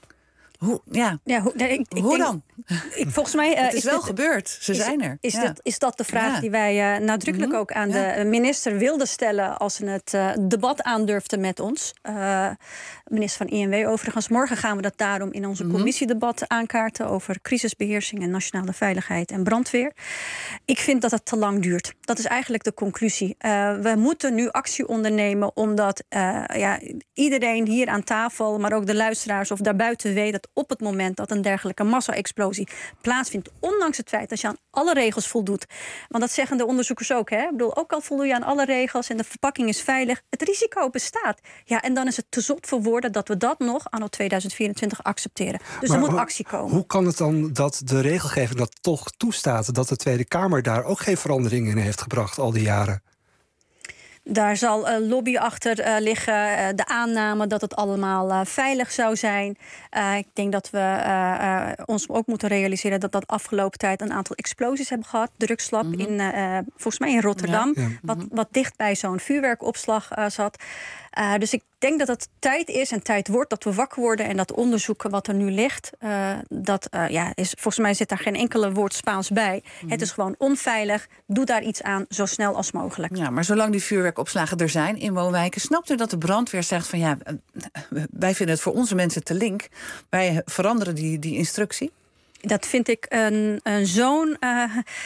Hoe, ja. Ja, hoe, ik, ik hoe denk, dan? Ik, volgens mij, uh, het is, is wel dit, gebeurd. Ze is, zijn er. Is, ja. dat, is dat de vraag ja. die wij uh, nadrukkelijk mm-hmm. ook aan ja. de minister wilden stellen als ze het uh, debat aandurfde met ons? Uh, minister van I N W overigens. Morgen gaan we dat daarom in onze mm-hmm. commissiedebat aankaarten over crisisbeheersing en nationale veiligheid en brandweer. Ik vind dat het te lang duurt. Dat is eigenlijk de conclusie. Uh, we moeten nu actie ondernemen omdat uh, ja, iedereen hier aan tafel, maar ook de luisteraars of daarbuiten weet dat op het moment dat een dergelijke massa-explosie plaatsvindt, ondanks het feit dat je aan alle regels voldoet. Want dat zeggen de onderzoekers ook. Hè? Ik bedoel, ook al voldoe je aan alle regels en de verpakking is veilig, het risico bestaat. Ja, en dan is het te zot voor woorden dat we dat nog anno tweeduizend vierentwintig accepteren. Dus maar, er moet actie komen. Hoe kan het dan dat de regelgeving dat toch toestaat, dat de Tweede Kamer daar ook geen verandering in heeft gebracht al die jaren? Daar zal uh, lobby achter uh, liggen, uh, de aanname dat het allemaal uh, veilig zou zijn. Uh, ik denk dat we uh, uh, ons ook moeten realiseren dat dat afgelopen tijd een aantal explosies hebben gehad. Drugslab mm-hmm. in, uh, volgens mij in Rotterdam, ja, ja. Wat, wat dicht bij zo'n vuurwerkopslag uh, zat. Uh, dus ik denk dat het tijd is en tijd wordt dat we wakker worden en dat onderzoeken wat er nu ligt. Uh, dat, uh, ja, is, volgens mij zit daar geen enkele woord Spaans bij. Mm-hmm. Het is gewoon onveilig. Doe daar iets aan zo snel als mogelijk. Ja, maar zolang die vuurwerkopslagen er zijn in woonwijken, snapt u dat de brandweer zegt van ja, wij vinden het voor onze mensen te link. Wij veranderen die, die instructie? Dat vind ik een, een zo'n uh,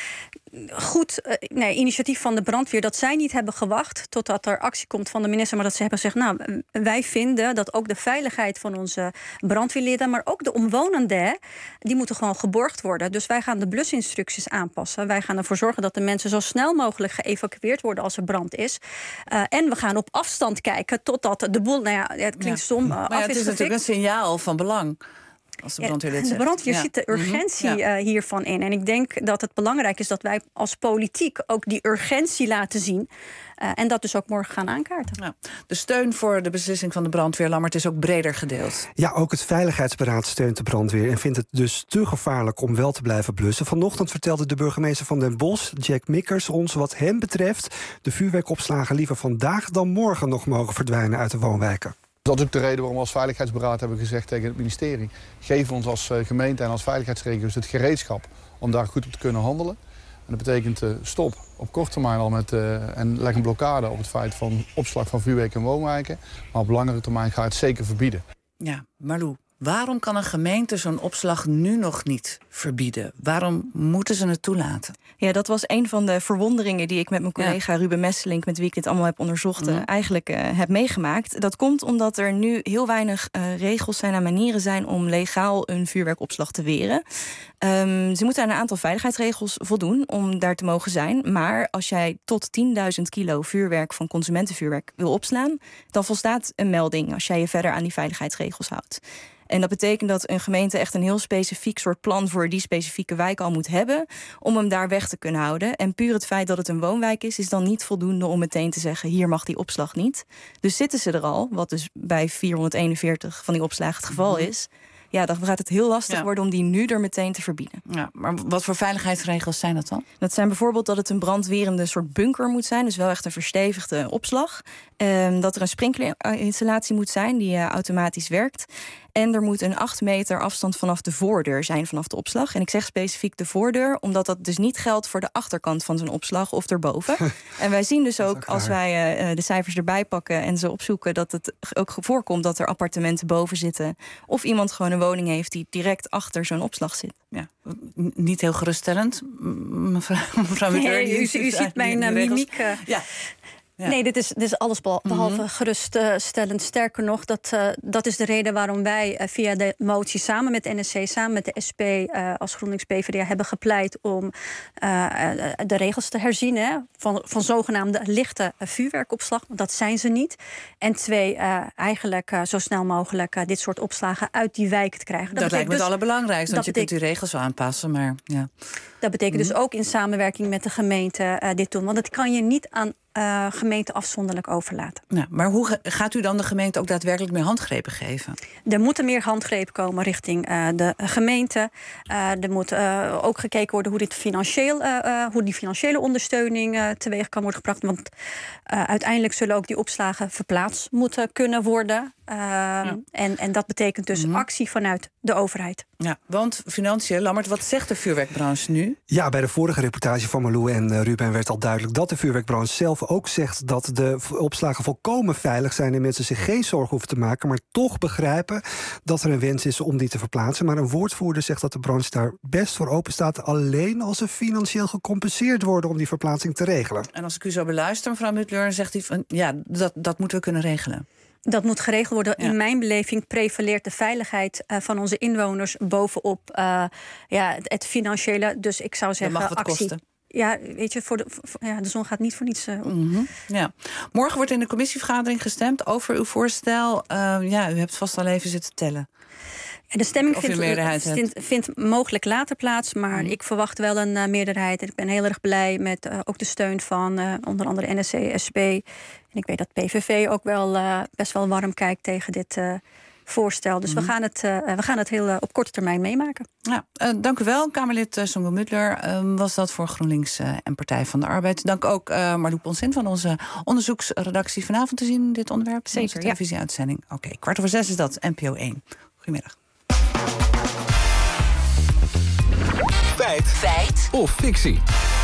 goed uh, nee, initiatief van de brandweer. Dat zij niet hebben gewacht totdat er actie komt van de minister. Maar dat ze hebben gezegd, nou, wij vinden dat ook de veiligheid van onze brandweerleden, maar ook de omwonenden, die moeten gewoon geborgd worden. Dus wij gaan de blusinstructies aanpassen. Wij gaan ervoor zorgen dat de mensen zo snel mogelijk geëvacueerd worden als er brand is. Uh, en we gaan op afstand kijken totdat de boel, nou ja, het klinkt stom, uh, maar ja, af het is, is natuurlijk een signaal van belang. Als de brandweer dit zegt. De brandweer ja. ziet de urgentie mm-hmm. ja. uh, hiervan in. En ik denk dat het belangrijk is dat wij als politiek ook die urgentie laten zien. Uh, en dat dus ook morgen gaan aankaarten. Ja. De steun voor de beslissing van de brandweer, Lammert, is ook breder gedeeld. Ja, ook het Veiligheidsberaad steunt de brandweer en vindt het dus te gevaarlijk om wel te blijven blussen. Vanochtend vertelde de burgemeester van Den Bosch, Jack Mikkers, ons wat hem betreft de vuurwerkopslagen liever vandaag dan morgen nog mogen verdwijnen uit de woonwijken. Dat is ook de reden waarom we als Veiligheidsberaad hebben gezegd tegen het ministerie: geef ons als gemeente en als veiligheidsregio's het gereedschap om daar goed op te kunnen handelen. En dat betekent uh, stop op korte termijn al met uh, en leg een blokkade op het feit van opslag van vuurwerk in woonwijken. Maar op langere termijn ga je het zeker verbieden. Ja, Marlou, waarom kan een gemeente zo'n opslag nu nog niet verbieden? Waarom moeten ze het toelaten? Ja, dat was een van de verwonderingen die ik met mijn collega ja. Ruben Messelink, met wie ik dit allemaal heb onderzocht, mm. eigenlijk uh, heb meegemaakt. Dat komt omdat er nu heel weinig uh, regels zijn en manieren zijn om legaal een vuurwerkopslag te weren. Um, ze moeten aan een aantal veiligheidsregels voldoen om daar te mogen zijn. Maar als jij tot tienduizend kilo vuurwerk van consumentenvuurwerk wil opslaan, dan volstaat een melding als jij je verder aan die veiligheidsregels houdt. En dat betekent dat een gemeente echt een heel specifiek soort plan voor die specifieke wijk al moet hebben om hem daar weg te kunnen houden. En puur het feit dat het een woonwijk is, is dan niet voldoende om meteen te zeggen, hier mag die opslag niet. Dus zitten ze er al, wat dus bij vierhonderdeenenveertig van die opslagen het geval is. Ja, dan gaat het heel lastig ja. worden om die nu er meteen te verbieden. Ja, maar wat voor veiligheidsregels zijn dat dan? Dat zijn bijvoorbeeld dat het een brandwerende soort bunker moet zijn. Dus wel echt een verstevigde opslag. Um, dat er een sprinklerinstallatie moet zijn die uh, automatisch werkt. En er moet een acht meter afstand vanaf de voordeur zijn vanaf de opslag. En ik zeg specifiek de voordeur, omdat dat dus niet geldt voor de achterkant van zo'n opslag of erboven. En wij zien dus ook, ook als wij uh, de cijfers erbij pakken en ze opzoeken, dat het ook voorkomt dat er appartementen boven zitten. Of iemand gewoon een woning heeft die direct achter zo'n opslag zit. Ja, niet heel geruststellend, mevrouw, mevrouw nee, u, u, u ziet mijn uh, mimiek. Uh, ja. Ja. Nee, dit is, dit is alles behalve mm-hmm. geruststellend. Sterker nog, dat, uh, dat is de reden waarom wij uh, via de motie samen met N S C, samen met de S P uh, als GroenLinks P V D A hebben gepleit om uh, de regels te herzien hè, van, van zogenaamde lichte uh, vuurwerkopslag. Want dat zijn ze niet. En twee, uh, eigenlijk uh, zo snel mogelijk uh, dit soort opslagen uit die wijken te krijgen. Dat, dat lijkt me dus het allerbelangrijkste, want je betekent, kunt die regels wel aanpassen. Maar, ja. Dat betekent mm-hmm. dus ook in samenwerking met de gemeente uh, dit doen. Want dat kan je niet aan Uh, gemeente afzonderlijk overlaten. Ja, maar hoe gaat u dan de gemeente ook daadwerkelijk meer handgrepen geven? Er moeten meer handgrepen komen richting uh, de gemeente. Uh, er moet uh, ook gekeken worden hoe, dit financieel, uh, uh, hoe die financiële ondersteuning uh, teweeg kan worden gebracht. Want uh, uiteindelijk zullen ook die opslagen verplaatst moeten kunnen worden. Uh, ja. en, en dat betekent dus mm-hmm. actie vanuit de overheid. Ja, want financiën, Lammert, wat zegt de vuurwerkbranche nu? Ja, bij de vorige reportage van Marlou en uh, Ruben werd al duidelijk dat de vuurwerkbranche zelf ook zegt dat de opslagen volkomen veilig zijn en mensen zich geen zorgen hoeven te maken, maar toch begrijpen dat er een wens is om die te verplaatsen. Maar een woordvoerder zegt dat de branche daar best voor open staat, alleen als ze financieel gecompenseerd worden om die verplaatsing te regelen. En als ik u zo beluister, mevrouw Mutleur, zegt u van ja, dat, dat moeten we kunnen regelen. Dat moet geregeld worden. Ja. In mijn beleving prevaleert de veiligheid uh, van onze inwoners bovenop uh, ja, het, het financiële. Dus ik zou zeggen, dat mag wat actie. Kosten. Ja, weet je, voor de, voor, ja, de zon gaat niet voor niets uh, op. Mm-hmm. Ja. Morgen wordt in de commissievergadering gestemd over uw voorstel. Uh, ja, u hebt vast al even zitten tellen. En de stemming Of je vindt, meerderheid vindt, vindt mogelijk later plaats, maar mm. ik verwacht wel een uh, meerderheid. En ik ben heel erg blij met uh, ook de steun van uh, onder andere N S C, S P. En ik weet dat P V V ook wel uh, best wel warm kijkt tegen dit uh, voorstel. Dus mm. we gaan het, uh, we gaan het heel uh, op korte termijn meemaken. Ja, uh, dank u wel, Kamerlid uh, Songo Mutler. Uh, was dat voor GroenLinks uh, en Partij van de Arbeid. Dank ook uh, Marloes Ponsen van onze onderzoeksredactie. Vanavond te zien dit onderwerp. Zeker, ja. Televisieuitzending. Oké, okay, kwart over zes is dat, N P O één. Goedemiddag. Feit. Feit. Of fictie.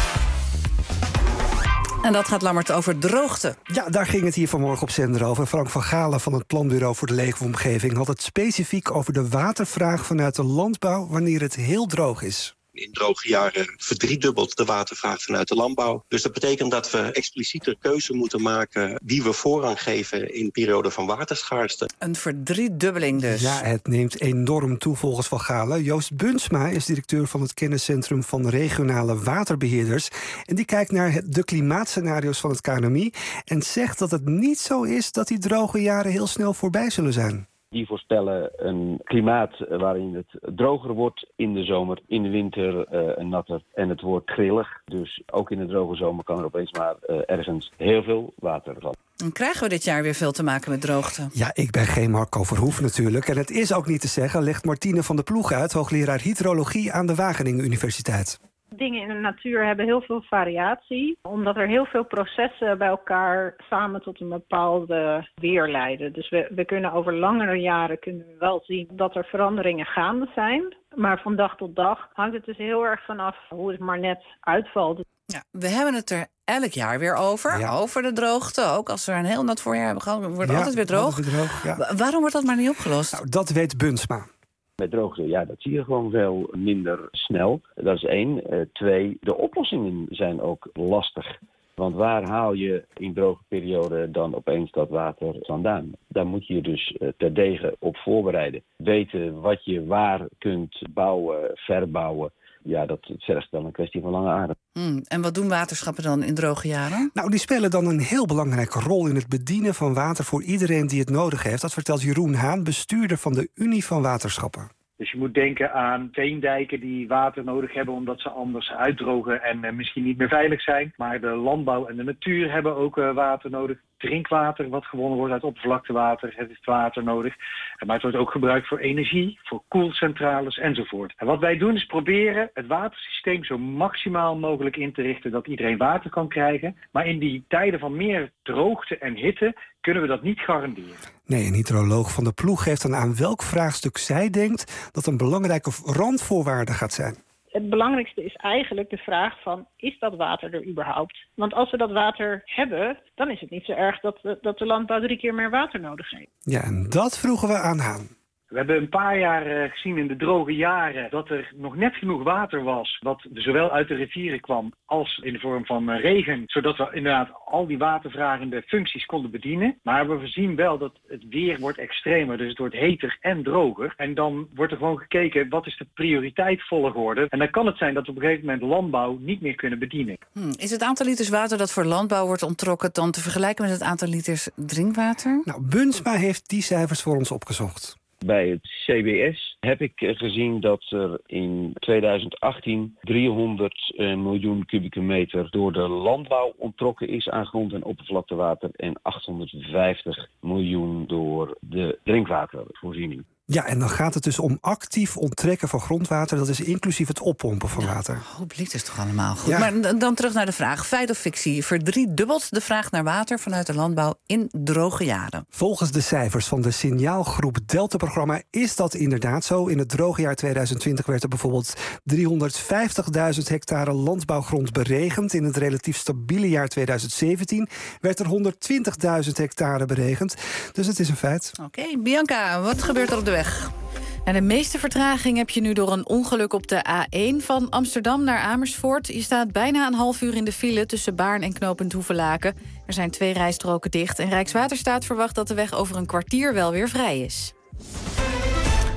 En dat gaat Lammert over droogte. Ja, daar ging het hier vanmorgen op zender over. Frank van Galen van het Planbureau voor de Leefomgeving had het specifiek over de watervraag vanuit de landbouw wanneer het heel droog is. In droge jaren verdriedubbelt de watervraag vanuit de landbouw. Dus dat betekent dat we explicieter keuze moeten maken wie we voorrang geven in perioden van waterschaarste. Een verdriedubbeling dus. Ja, het neemt enorm toe volgens Van Galen. Joost Bunsma is directeur van het kenniscentrum van regionale waterbeheerders. En die kijkt naar de klimaatscenario's van het K N M I en zegt dat het niet zo is dat die droge jaren heel snel voorbij zullen zijn. Die voorspellen een klimaat waarin het droger wordt in de zomer, in de winter uh, natter en het wordt grillig. Dus ook in de droge zomer kan er opeens maar uh, ergens heel veel water vallen. En krijgen we dit jaar weer veel te maken met droogte? Ja, ik ben geen Marco Verhoeven natuurlijk. En het is ook niet te zeggen, legt Martine van der Ploeg uit, hoogleraar hydrologie aan de Wageningen Universiteit. Dingen in de natuur hebben heel veel variatie, omdat er heel veel processen bij elkaar samen tot een bepaalde weer leiden. Dus we, we kunnen over langere jaren kunnen we wel zien dat er veranderingen gaande zijn. Maar van dag tot dag hangt het dus heel erg vanaf hoe het maar net uitvalt. Ja, we hebben het er elk jaar weer over, ja. over de droogte. Ook als we een heel nat voorjaar hebben gehad, wordt het ja, altijd weer droog. Altijd weer droog ja. Waarom wordt dat maar niet opgelost? Nou, dat weet Bunsma. Met droogte, ja, dat zie je gewoon veel minder snel. Dat is één. Uh, twee, de oplossingen zijn ook lastig. Want waar haal je in droge periode dan opeens dat water vandaan? Daar moet je dus uh, terdege op voorbereiden. Weten wat je waar kunt bouwen, verbouwen. Ja, dat is vergt dan een kwestie van lange adem. Hmm, en wat doen waterschappen dan in droge jaren? Nou, die spelen dan een heel belangrijke rol in het bedienen van water voor iedereen die het nodig heeft. Dat vertelt Jeroen Haan, bestuurder van de Unie van Waterschappen. Dus je moet denken aan veendijken die water nodig hebben omdat ze anders uitdrogen en uh, misschien niet meer veilig zijn. Maar de landbouw en de natuur hebben ook uh, water nodig. Drinkwater wat gewonnen wordt uit oppervlaktewater, het is water nodig. Maar het wordt ook gebruikt voor energie, voor koelcentrales enzovoort. En wat wij doen is proberen het watersysteem zo maximaal mogelijk in te richten dat iedereen water kan krijgen. Maar in die tijden van meer droogte en hitte kunnen we dat niet garanderen. Nee, een hydroloog van de Ploeg geeft dan aan welk vraagstuk zij denkt dat een belangrijke randvoorwaarde gaat zijn. Het belangrijkste is eigenlijk de vraag van, is dat water er überhaupt? Want als we dat water hebben, dan is het niet zo erg dat, we, dat de landbouw drie keer meer water nodig heeft. Ja, en dat vroegen we aan Haan. We hebben een paar jaar gezien in de droge jaren dat er nog net genoeg water was, wat zowel uit de rivieren kwam als in de vorm van regen, zodat we inderdaad al die watervragende functies konden bedienen. Maar we zien wel dat het weer wordt extremer, dus het wordt heter en droger. En dan wordt er gewoon gekeken, wat is de prioriteitsvolgorde? En dan kan het zijn dat we op een gegeven moment landbouw niet meer kunnen bedienen. Hmm, is het aantal liters water dat voor landbouw wordt onttrokken dan te vergelijken met het aantal liters drinkwater? Nou, Bunsma heeft die cijfers voor ons opgezocht. Bij het C B S heb ik gezien dat er in tweeduizend achttien driehonderd miljoen kubieke meter door de landbouw onttrokken is aan grond- en oppervlaktewater en achthonderdvijftig miljoen door de drinkwatervoorziening. Ja, en dan gaat het dus om actief onttrekken van grondwater. Dat is inclusief het oppompen van water. Ja, hoe blikt is toch allemaal goed. Ja. Maar dan terug naar de vraag. Feit of fictie? Verdriedubbelt de vraag naar water vanuit de landbouw in droge jaren. Volgens de cijfers van de signaalgroep Delta-programma is dat inderdaad zo. In het droge jaar tweeduizend twintig werd er bijvoorbeeld driehonderdvijftigduizend hectare landbouwgrond beregend. In het relatief stabiele jaar tweeduizend zeventien werd er honderdtwintigduizend hectare beregend. Dus het is een feit. Oké, okay, Bianca, wat gebeurt er op de weg? En de meeste vertraging heb je nu door een ongeluk op de A één van Amsterdam naar Amersfoort. Je staat bijna een half uur in de file tussen Baarn en knooppunt Hoevelaken. Er zijn twee rijstroken dicht en Rijkswaterstaat verwacht dat de weg over een kwartier wel weer vrij is.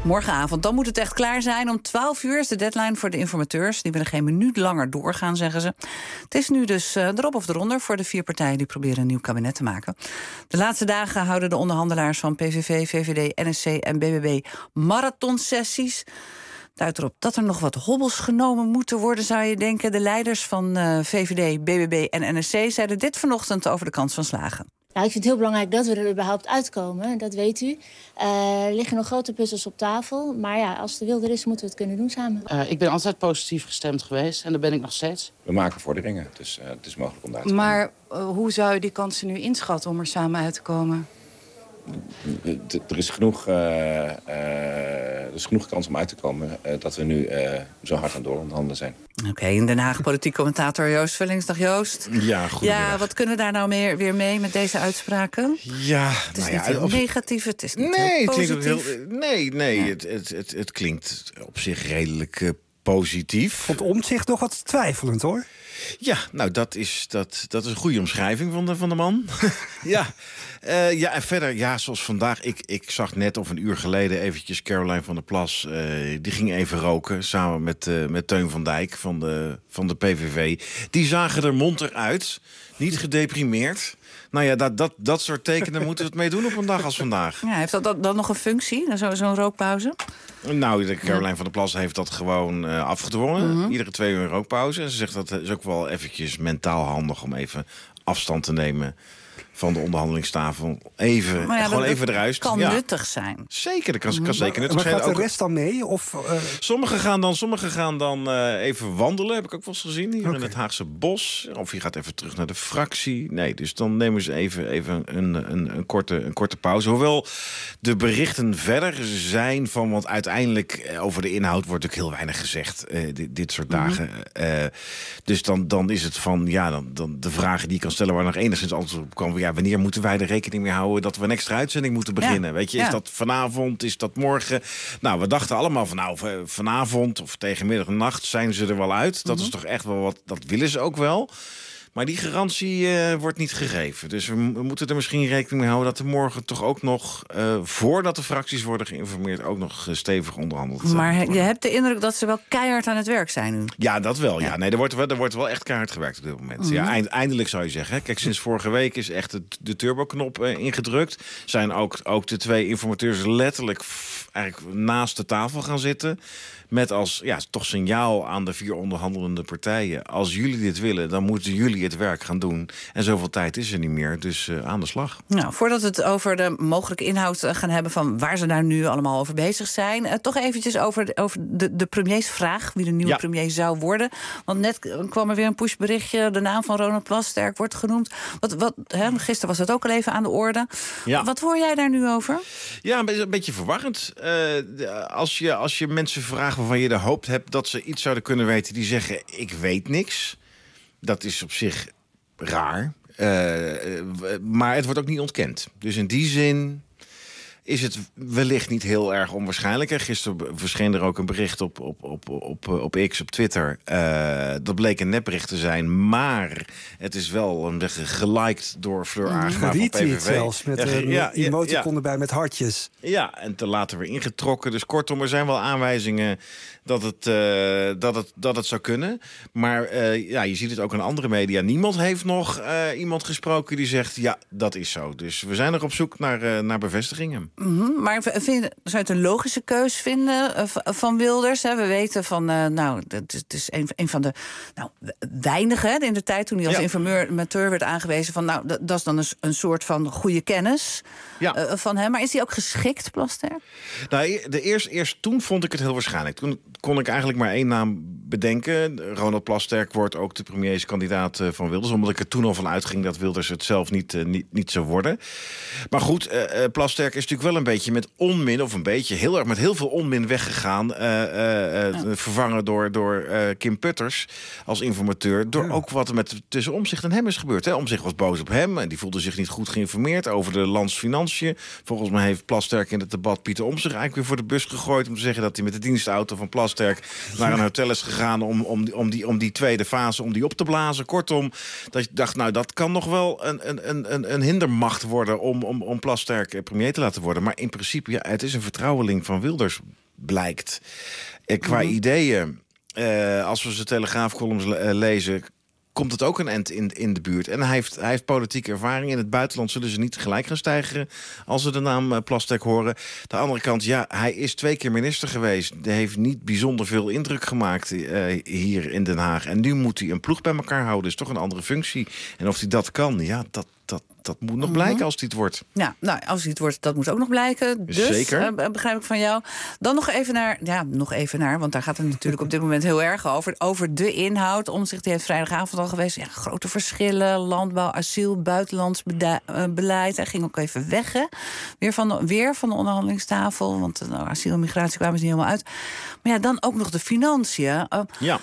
Morgenavond, dan moet het echt klaar zijn. Om twaalf uur is de deadline voor de informateurs. Die willen geen minuut langer doorgaan, zeggen ze. Het is nu dus uh, erop of eronder voor de vier partijen... die proberen een nieuw kabinet te maken. De laatste dagen houden de onderhandelaars van P V V, V V D, N S C en B B B... marathonsessies. Duidt erop dat er nog wat hobbels genomen moeten worden, zou je denken. De leiders van uh, V V D, B B B en N S C zeiden dit vanochtend over de kans van slagen. Nou, ik vind het heel belangrijk dat we er überhaupt uitkomen, dat weet u. Uh, er liggen nog grote puzzels op tafel, maar ja, als de wil er is, moeten we het kunnen doen samen. Uh, ik ben altijd positief gestemd geweest en dat ben ik nog steeds. We maken vorderingen, dus uh, het is mogelijk om daar te komen. Maar uh, hoe zou je die kansen nu inschatten om er samen uit te komen? Er is genoeg, uh, uh, er is genoeg kans om uit te komen uh, dat we nu uh, zo hard aan door onderhandelen zijn. Oké, okay, in Den Haag politiek commentator Joost Vullings. Dag Joost. Ja, goedemiddag. Ja, wat kunnen we daar nou meer, weer mee met deze uitspraken? Ja, het is nou niet ja, heel op... negatief, het is niet nee, heel positief. positief. Het klinkt ook heel, nee, nee ja. het, het, het, het klinkt op zich redelijk uh, positief. Vond Omtzigt nog wat twijfelend, hoor. Ja, nou, dat is, dat, dat is een goede omschrijving van de, van de man. ja. Uh, ja, en verder, ja, zoals vandaag. Ik, ik zag net of een uur geleden eventjes Caroline van der Plas. Uh, die ging even roken, samen met, uh, met Teun van Dijk van de, van de P V V. Die zagen er monter uit, niet gedeprimeerd. Nou ja, dat, dat, dat soort tekenen moeten we het mee doen op een dag als vandaag. Ja, heeft dat dan nog een functie, zo, zo'n rookpauze? Nou, de Caroline ja. van der Plas heeft dat gewoon uh, afgedwongen. Uh-huh. Iedere twee uur een rookpauze. En ze zegt dat is ook wel eventjes mentaal handig om even afstand te nemen van de onderhandelingstafel. Even, ja, gewoon dat, even eruit. kan ja. nuttig zijn. Zeker, dat kan, kan maar, zeker nuttig maar zijn. Maar gaat de rest dan mee? Of, uh... Sommigen gaan dan, sommigen gaan dan uh, even wandelen, heb ik ook wel eens gezien, hier okay. in het Haagse Bos. Of je gaat even terug naar de fractie. Nee, dus dan nemen ze even, even een, een, een, korte, een korte pauze. Hoewel de berichten verder zijn van, want uiteindelijk over de inhoud wordt ook heel weinig gezegd, uh, dit, dit soort mm-hmm. dagen. Uh, dus dan, dan is het van, ja, dan, dan de vragen die je kan stellen waar nog enigszins antwoord op kan. Ja, wanneer moeten wij er rekening mee houden dat we een extra uitzending moeten beginnen? Ja. Weet je, is ja. dat vanavond, is dat morgen? Nou, we dachten allemaal van, nou, vanavond of tegen middag en nacht zijn ze er wel uit. Dat mm-hmm. is toch echt wel wat, dat willen ze ook wel. Maar die garantie uh, wordt niet gegeven. Dus we, we moeten er misschien rekening mee houden dat er morgen toch ook nog, uh, voordat de fracties worden geïnformeerd, ook nog uh, stevig onderhandeld wordt. Maar je hebt de indruk dat ze wel keihard aan het werk zijn nu? Ja, dat wel. Ja. Ja. Nee, er wordt, er wordt wel echt keihard gewerkt op dit moment. Mm-hmm. Ja, eind, eindelijk zou je zeggen. Kijk, sinds vorige week is echt de, de turboknop uh, ingedrukt. Zijn ook, ook de twee informateurs letterlijk f- eigenlijk naast de tafel gaan zitten. Met als ja, toch signaal aan de vier onderhandelende partijen. Als jullie dit willen, dan moeten jullie het werk gaan doen. En zoveel tijd is er niet meer, dus uh, aan de slag. Nou, voordat we het over de mogelijke inhoud gaan hebben van waar ze daar nu allemaal over bezig zijn. Uh, toch eventjes over, de, over de, de premiersvraag, wie de nieuwe ja. premier zou worden. Want net kwam er weer een pushberichtje, de naam van Ronald Plasterk wordt genoemd. Wat, wat, hè, gisteren was dat ook al even aan de orde. Ja. Wat hoor jij daar nu over? Ja, een beetje, een beetje verwarrend. Uh, als, je, als je mensen vraagt waarvan je de hoop hebt dat ze iets zouden kunnen weten, die zeggen, ik weet niks. Dat is op zich raar. Uh, maar het wordt ook niet ontkend. Dus in die zin is het wellicht niet heel erg onwaarschijnlijk. Gisteren verscheen er ook een bericht op, op, op, op, op X, op Twitter. Uh, dat bleek een nepbericht te zijn. Maar het is wel een beetje geliked door Fleur Agema van P V V. Zelfs, met ja, een ja, emoticon ja. erbij met hartjes. Ja, en te later weer ingetrokken. Dus kortom, er zijn wel aanwijzingen dat het, uh, dat het, dat het zou kunnen. Maar uh, ja, je ziet het ook in andere media. Niemand heeft nog uh, iemand gesproken die zegt, ja, dat is zo. Dus we zijn nog op zoek naar, uh, naar bevestigingen. Mm-hmm. Maar vind, zou je het een logische keus vinden uh, van Wilders? Hè? We weten van, uh, nou, het is, het is een, een van de nou, weinigen in de tijd toen hij als ja. informateur werd aangewezen van, nou, dat, dat is dan een, een soort van goede kennis ja. uh, van hem. Maar is hij ook geschikt, Plasterk? Nou, de eerst, eerst toen vond ik het heel waarschijnlijk. Toen kon ik eigenlijk maar één naam bedenken. Ronald Plasterk wordt ook de premierskandidaat uh, van Wilders, omdat ik er toen al van uitging dat Wilders het zelf niet, uh, niet, niet zou worden. Maar goed, uh, uh, Plasterk is natuurlijk wel een beetje met onmin, of een beetje heel erg met heel veel onmin weggegaan. Uh, uh, uh, ja. Vervangen door, door uh, Kim Putters als informateur. Door ja. ook wat er met tussen Omtzigt en hem is gebeurd. Hè. Omtzigt was boos op hem en die voelde zich niet goed geïnformeerd over de landsfinanciën. Volgens mij heeft Plasterk in het debat Pieter Omtzigt eigenlijk weer voor de bus gegooid om te zeggen dat hij met de dienstauto van Plasterk naar een hotel is gegaan gegaan om, om, om, die, om die tweede fase om die op te blazen. Kortom, dat je dacht, nou, dat kan nog wel een, een, een, een hindermacht worden om, om, om Plasterk premier te laten worden. Maar in principe, ja, het is een vertrouweling van Wilders, blijkt. Eh, qua mm-hmm. ideeën, eh, als we zijn Telegraafcolumns le- lezen, komt het ook een end in, in de buurt. En hij heeft, hij heeft politieke ervaring. In het buitenland zullen ze niet gelijk gaan stijgen als ze de naam uh, Plasterk horen. De andere kant, ja, hij is twee keer minister geweest. Hij heeft niet bijzonder veel indruk gemaakt uh, hier in Den Haag. En nu moet hij een ploeg bij elkaar houden. Is toch een andere functie. En of hij dat kan, ja, dat, dat, dat moet nog blijken als hij het wordt. Ja, nou, als hij het wordt, dat moet ook nog blijken. Dus, Zeker. Uh, begrijp ik van jou. Dan nog even naar, ja, nog even naar, want daar gaat het natuurlijk op dit moment heel erg over. Over de inhoud. Omtzigt, die heeft vrijdagavond al geweest. Ja, grote verschillen, landbouw, asiel, buitenlands beda- uh, beleid. Hij ging ook even weg, hè. Weer van de, weer van de onderhandelingstafel, want uh, nou, asiel en migratie kwamen ze niet helemaal uit. Maar ja, dan ook nog de financiën. Uh, ja.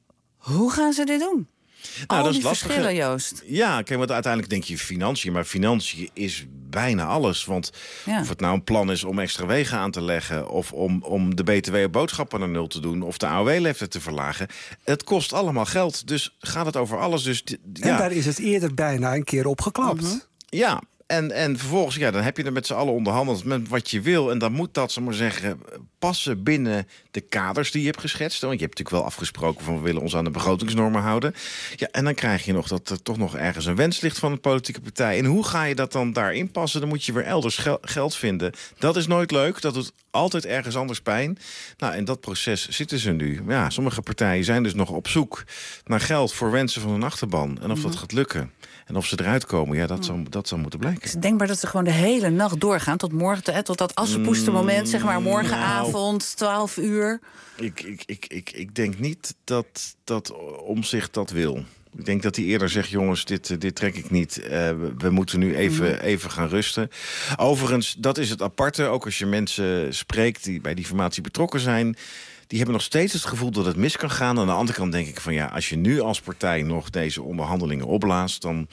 Hoe gaan ze dit doen? Nou, Al dat die is lastig, verschillen, Joost. Ja, kijk, want uiteindelijk denk je financiën. Maar financiën is bijna alles. Want ja. of het nou een plan is om extra wegen aan te leggen, of om, om de B T W op boodschappen naar nul te doen, of de A O W-leeftijd te verlagen. Het kost allemaal geld. Dus gaat het over alles. Dus, ja. En daar is het eerder bijna een keer op geklapt. Mm-hmm. Ja. En, en vervolgens, ja, dan heb je er met z'n allen onderhandeld met wat je wil. En dan moet dat, zal maar zeggen, passen binnen de kaders die je hebt geschetst. Want je hebt natuurlijk wel afgesproken van we willen ons aan de begrotingsnormen houden. Ja, en dan krijg je nog dat er toch nog ergens een wens ligt van een politieke partij. En hoe ga je dat dan daarin passen? Dan moet je weer elders gel- geld vinden. Dat is nooit leuk. Dat doet altijd ergens anders pijn. Nou, in dat proces zitten ze nu. Ja, sommige partijen zijn dus nog op zoek naar geld voor wensen van hun achterban. En of mm-hmm. dat gaat lukken. En of ze eruit komen, ja, dat, zal, dat zal moeten blijken. Is het denkbaar dat ze gewoon de hele nacht doorgaan tot morgen, hè, tot dat assenpoestermoment, zeg maar, morgenavond, nou, twaalf uur? Ik, ik, ik, ik, ik denk niet dat, dat Omtzigt dat wil. Ik denk dat hij eerder zegt, jongens, dit, dit trek ik niet. Uh, we, we moeten nu even, mm. even gaan rusten. Overigens, dat is het aparte. Ook als je mensen spreekt die bij die formatie betrokken zijn, die hebben nog steeds het gevoel dat het mis kan gaan. Aan de andere kant denk ik van ja, als je nu als partij nog deze onderhandelingen opblaast, dan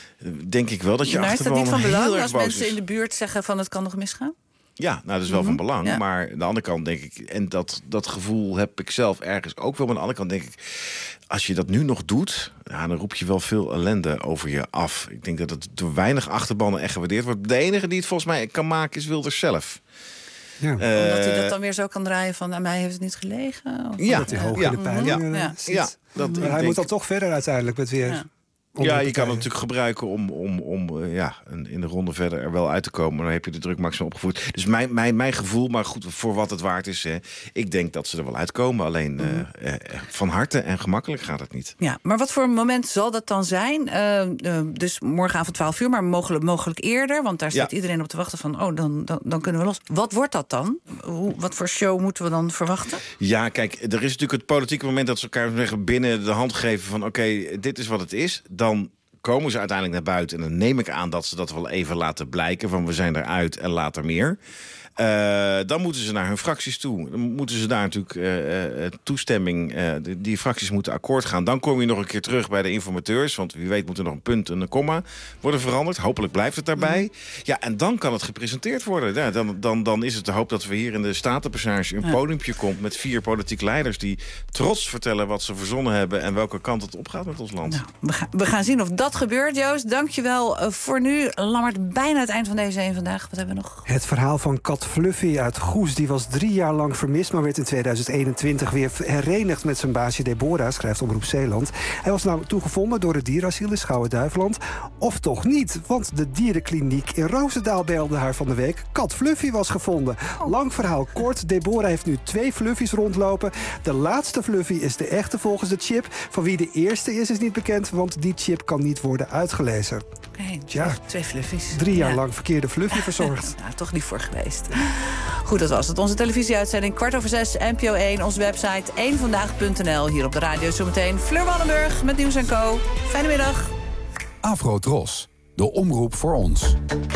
denk ik wel dat je achterban heel erg boos is. Is dat niet van belang als mensen in de buurt zeggen van het kan nog misgaan? Ja, nou, dat is wel mm-hmm. van belang. Ja. Maar aan de andere kant denk ik, en dat, dat gevoel heb ik zelf ergens ook wel. Maar aan de andere kant denk ik, als je dat nu nog doet, ja, dan roep je wel veel ellende over je af. Ik denk dat het door weinig achterbannen echt gewaardeerd wordt. De enige die het volgens mij kan maken is Wilders zelf. Ja. Uh, Omdat hij dat dan weer zo kan draaien van aan mij heeft het niet gelegen? Of ja, dat hij hoog ja, in de peilingen ja, zit. Ja, dat, maar hij denk, moet dan toch verder uiteindelijk met weer. Ja. Ja, je kan het natuurlijk gebruiken om, om, om uh, ja, in de ronde verder er wel uit te komen. Maar dan heb je de druk maximum opgevoerd. Dus mijn, mijn, mijn gevoel, maar goed, voor wat het waard is, hè, ik denk dat ze er wel uitkomen. Alleen mm-hmm. uh, uh, van harte en gemakkelijk gaat het niet. Ja, maar wat voor moment zal dat dan zijn? Uh, uh, dus morgenavond twaalf uur, maar mogelijk, mogelijk eerder. Want daar staat ja. iedereen op te wachten van, oh, dan, dan, dan kunnen we los. Wat wordt dat dan? Hoe, wat voor show moeten we dan verwachten? Ja, kijk, er is natuurlijk het politieke moment dat ze elkaar zeggen binnen de hand geven van, oké, okay, dit is wat het is. Dan komen ze uiteindelijk naar buiten. En dan neem ik aan dat ze dat wel even laten blijken. Van we zijn eruit en later meer. Uh, dan moeten ze naar hun fracties toe. Dan moeten ze daar natuurlijk uh, uh, toestemming, uh, die, die fracties moeten akkoord gaan. Dan kom je nog een keer terug bij de informateurs. Want wie weet moet er nog een punt en een komma worden veranderd. Hopelijk blijft het daarbij. Mm. Ja, en dan kan het gepresenteerd worden. Ja, dan, dan, dan is het de hoop dat we hier in de Statenpassage een ja. podiumpje komt met vier politieke leiders die trots vertellen wat ze verzonnen hebben en welke kant het opgaat met ons land. Nou, we, gaan, we gaan zien of dat gebeurt, Joost. Dank je wel uh, voor nu. Lammert, bijna het eind van deze een vandaag. Wat hebben we nog? Het verhaal van Kat Fluffy uit Goes, die was drie jaar lang vermist, maar werd in tweeduizend eenentwintig weer herenigd met zijn baasje Deborah, schrijft Omroep Zeeland. Hij was nou toegevonden door het dierasiel in Schouwen-Duiveland. Of toch niet, want de dierenkliniek in Roosendaal belde haar van de week. Kat Fluffy was gevonden. Lang verhaal kort, Deborah heeft nu twee Fluffies rondlopen. De laatste Fluffy is de echte volgens de chip. Van wie de eerste is, is niet bekend, want die chip kan niet worden uitgelezen. Okay, ja, twee Fluffies. Drie jaar ja. lang verkeerde Fluffy verzorgd. Nou, toch niet voor geweest. Goed, dat was het. Onze televisieuitzending kwart over zes, N P O één. Onze website één vandaag punt n l. Hier op de radio zometeen Fleur Wallenburg met Nieuws en Co. Fijne middag. Afro-Tros, de omroep voor ons.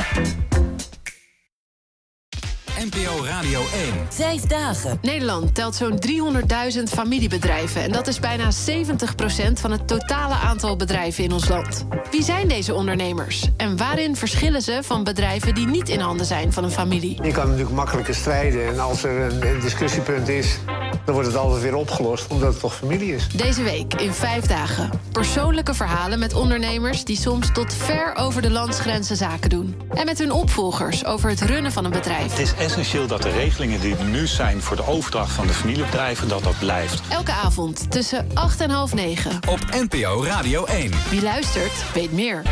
N P O Radio één. Vijf dagen. Nederland telt zo'n driehonderdduizend familiebedrijven. En dat is bijna zeventig procent van het totale aantal bedrijven in ons land. Wie zijn deze ondernemers? En waarin verschillen ze van bedrijven die niet in handen zijn van een familie? Je kan natuurlijk makkelijker strijden. En als er een discussiepunt is, dan wordt het altijd weer opgelost, omdat het toch familie is. Deze week in vijf dagen. Persoonlijke verhalen met ondernemers die soms tot ver over de landsgrenzen zaken doen. En met hun opvolgers over het runnen van een bedrijf. Het is essentieel dat de regelingen die er nu zijn voor de overdracht van de familiebedrijven, dat dat blijft. Elke avond tussen acht en half negen. Op N P O Radio één. Wie luistert, weet meer.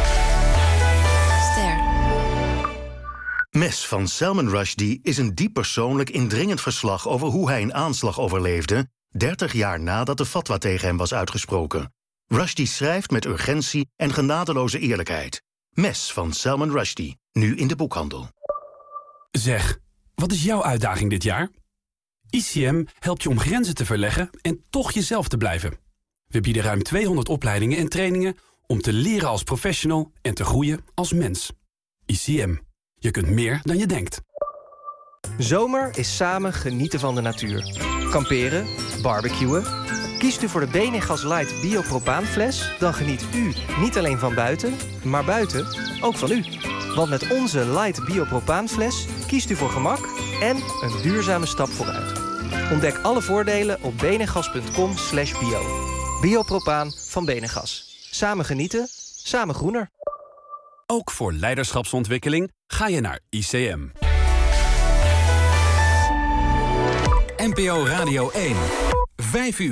Ster. Mes van Salman Rushdie is een diep persoonlijk indringend verslag over hoe hij een aanslag overleefde, dertig jaar nadat de fatwa tegen hem was uitgesproken. Rushdie schrijft met urgentie en genadeloze eerlijkheid. Mes van Salman Rushdie, nu in de boekhandel. Zeg, wat is jouw uitdaging dit jaar? I C M helpt je om grenzen te verleggen en toch jezelf te blijven. We bieden ruim tweehonderd opleidingen en trainingen om te leren als professional en te groeien als mens. I C M. Je kunt meer dan je denkt. Zomer is samen genieten van de natuur. Kamperen, barbecuen. Kiest u voor de Benegas Light Biopropaanfles, dan geniet u niet alleen van buiten, maar buiten ook van u. Want met onze Light Biopropaanfles kiest u voor gemak en een duurzame stap vooruit. Ontdek alle voordelen op benegas.com slash bio. Biopropaan van Benegas. Samen genieten, samen groener. Ook voor leiderschapsontwikkeling ga je naar I C M. N P O Radio één. Vijf uur.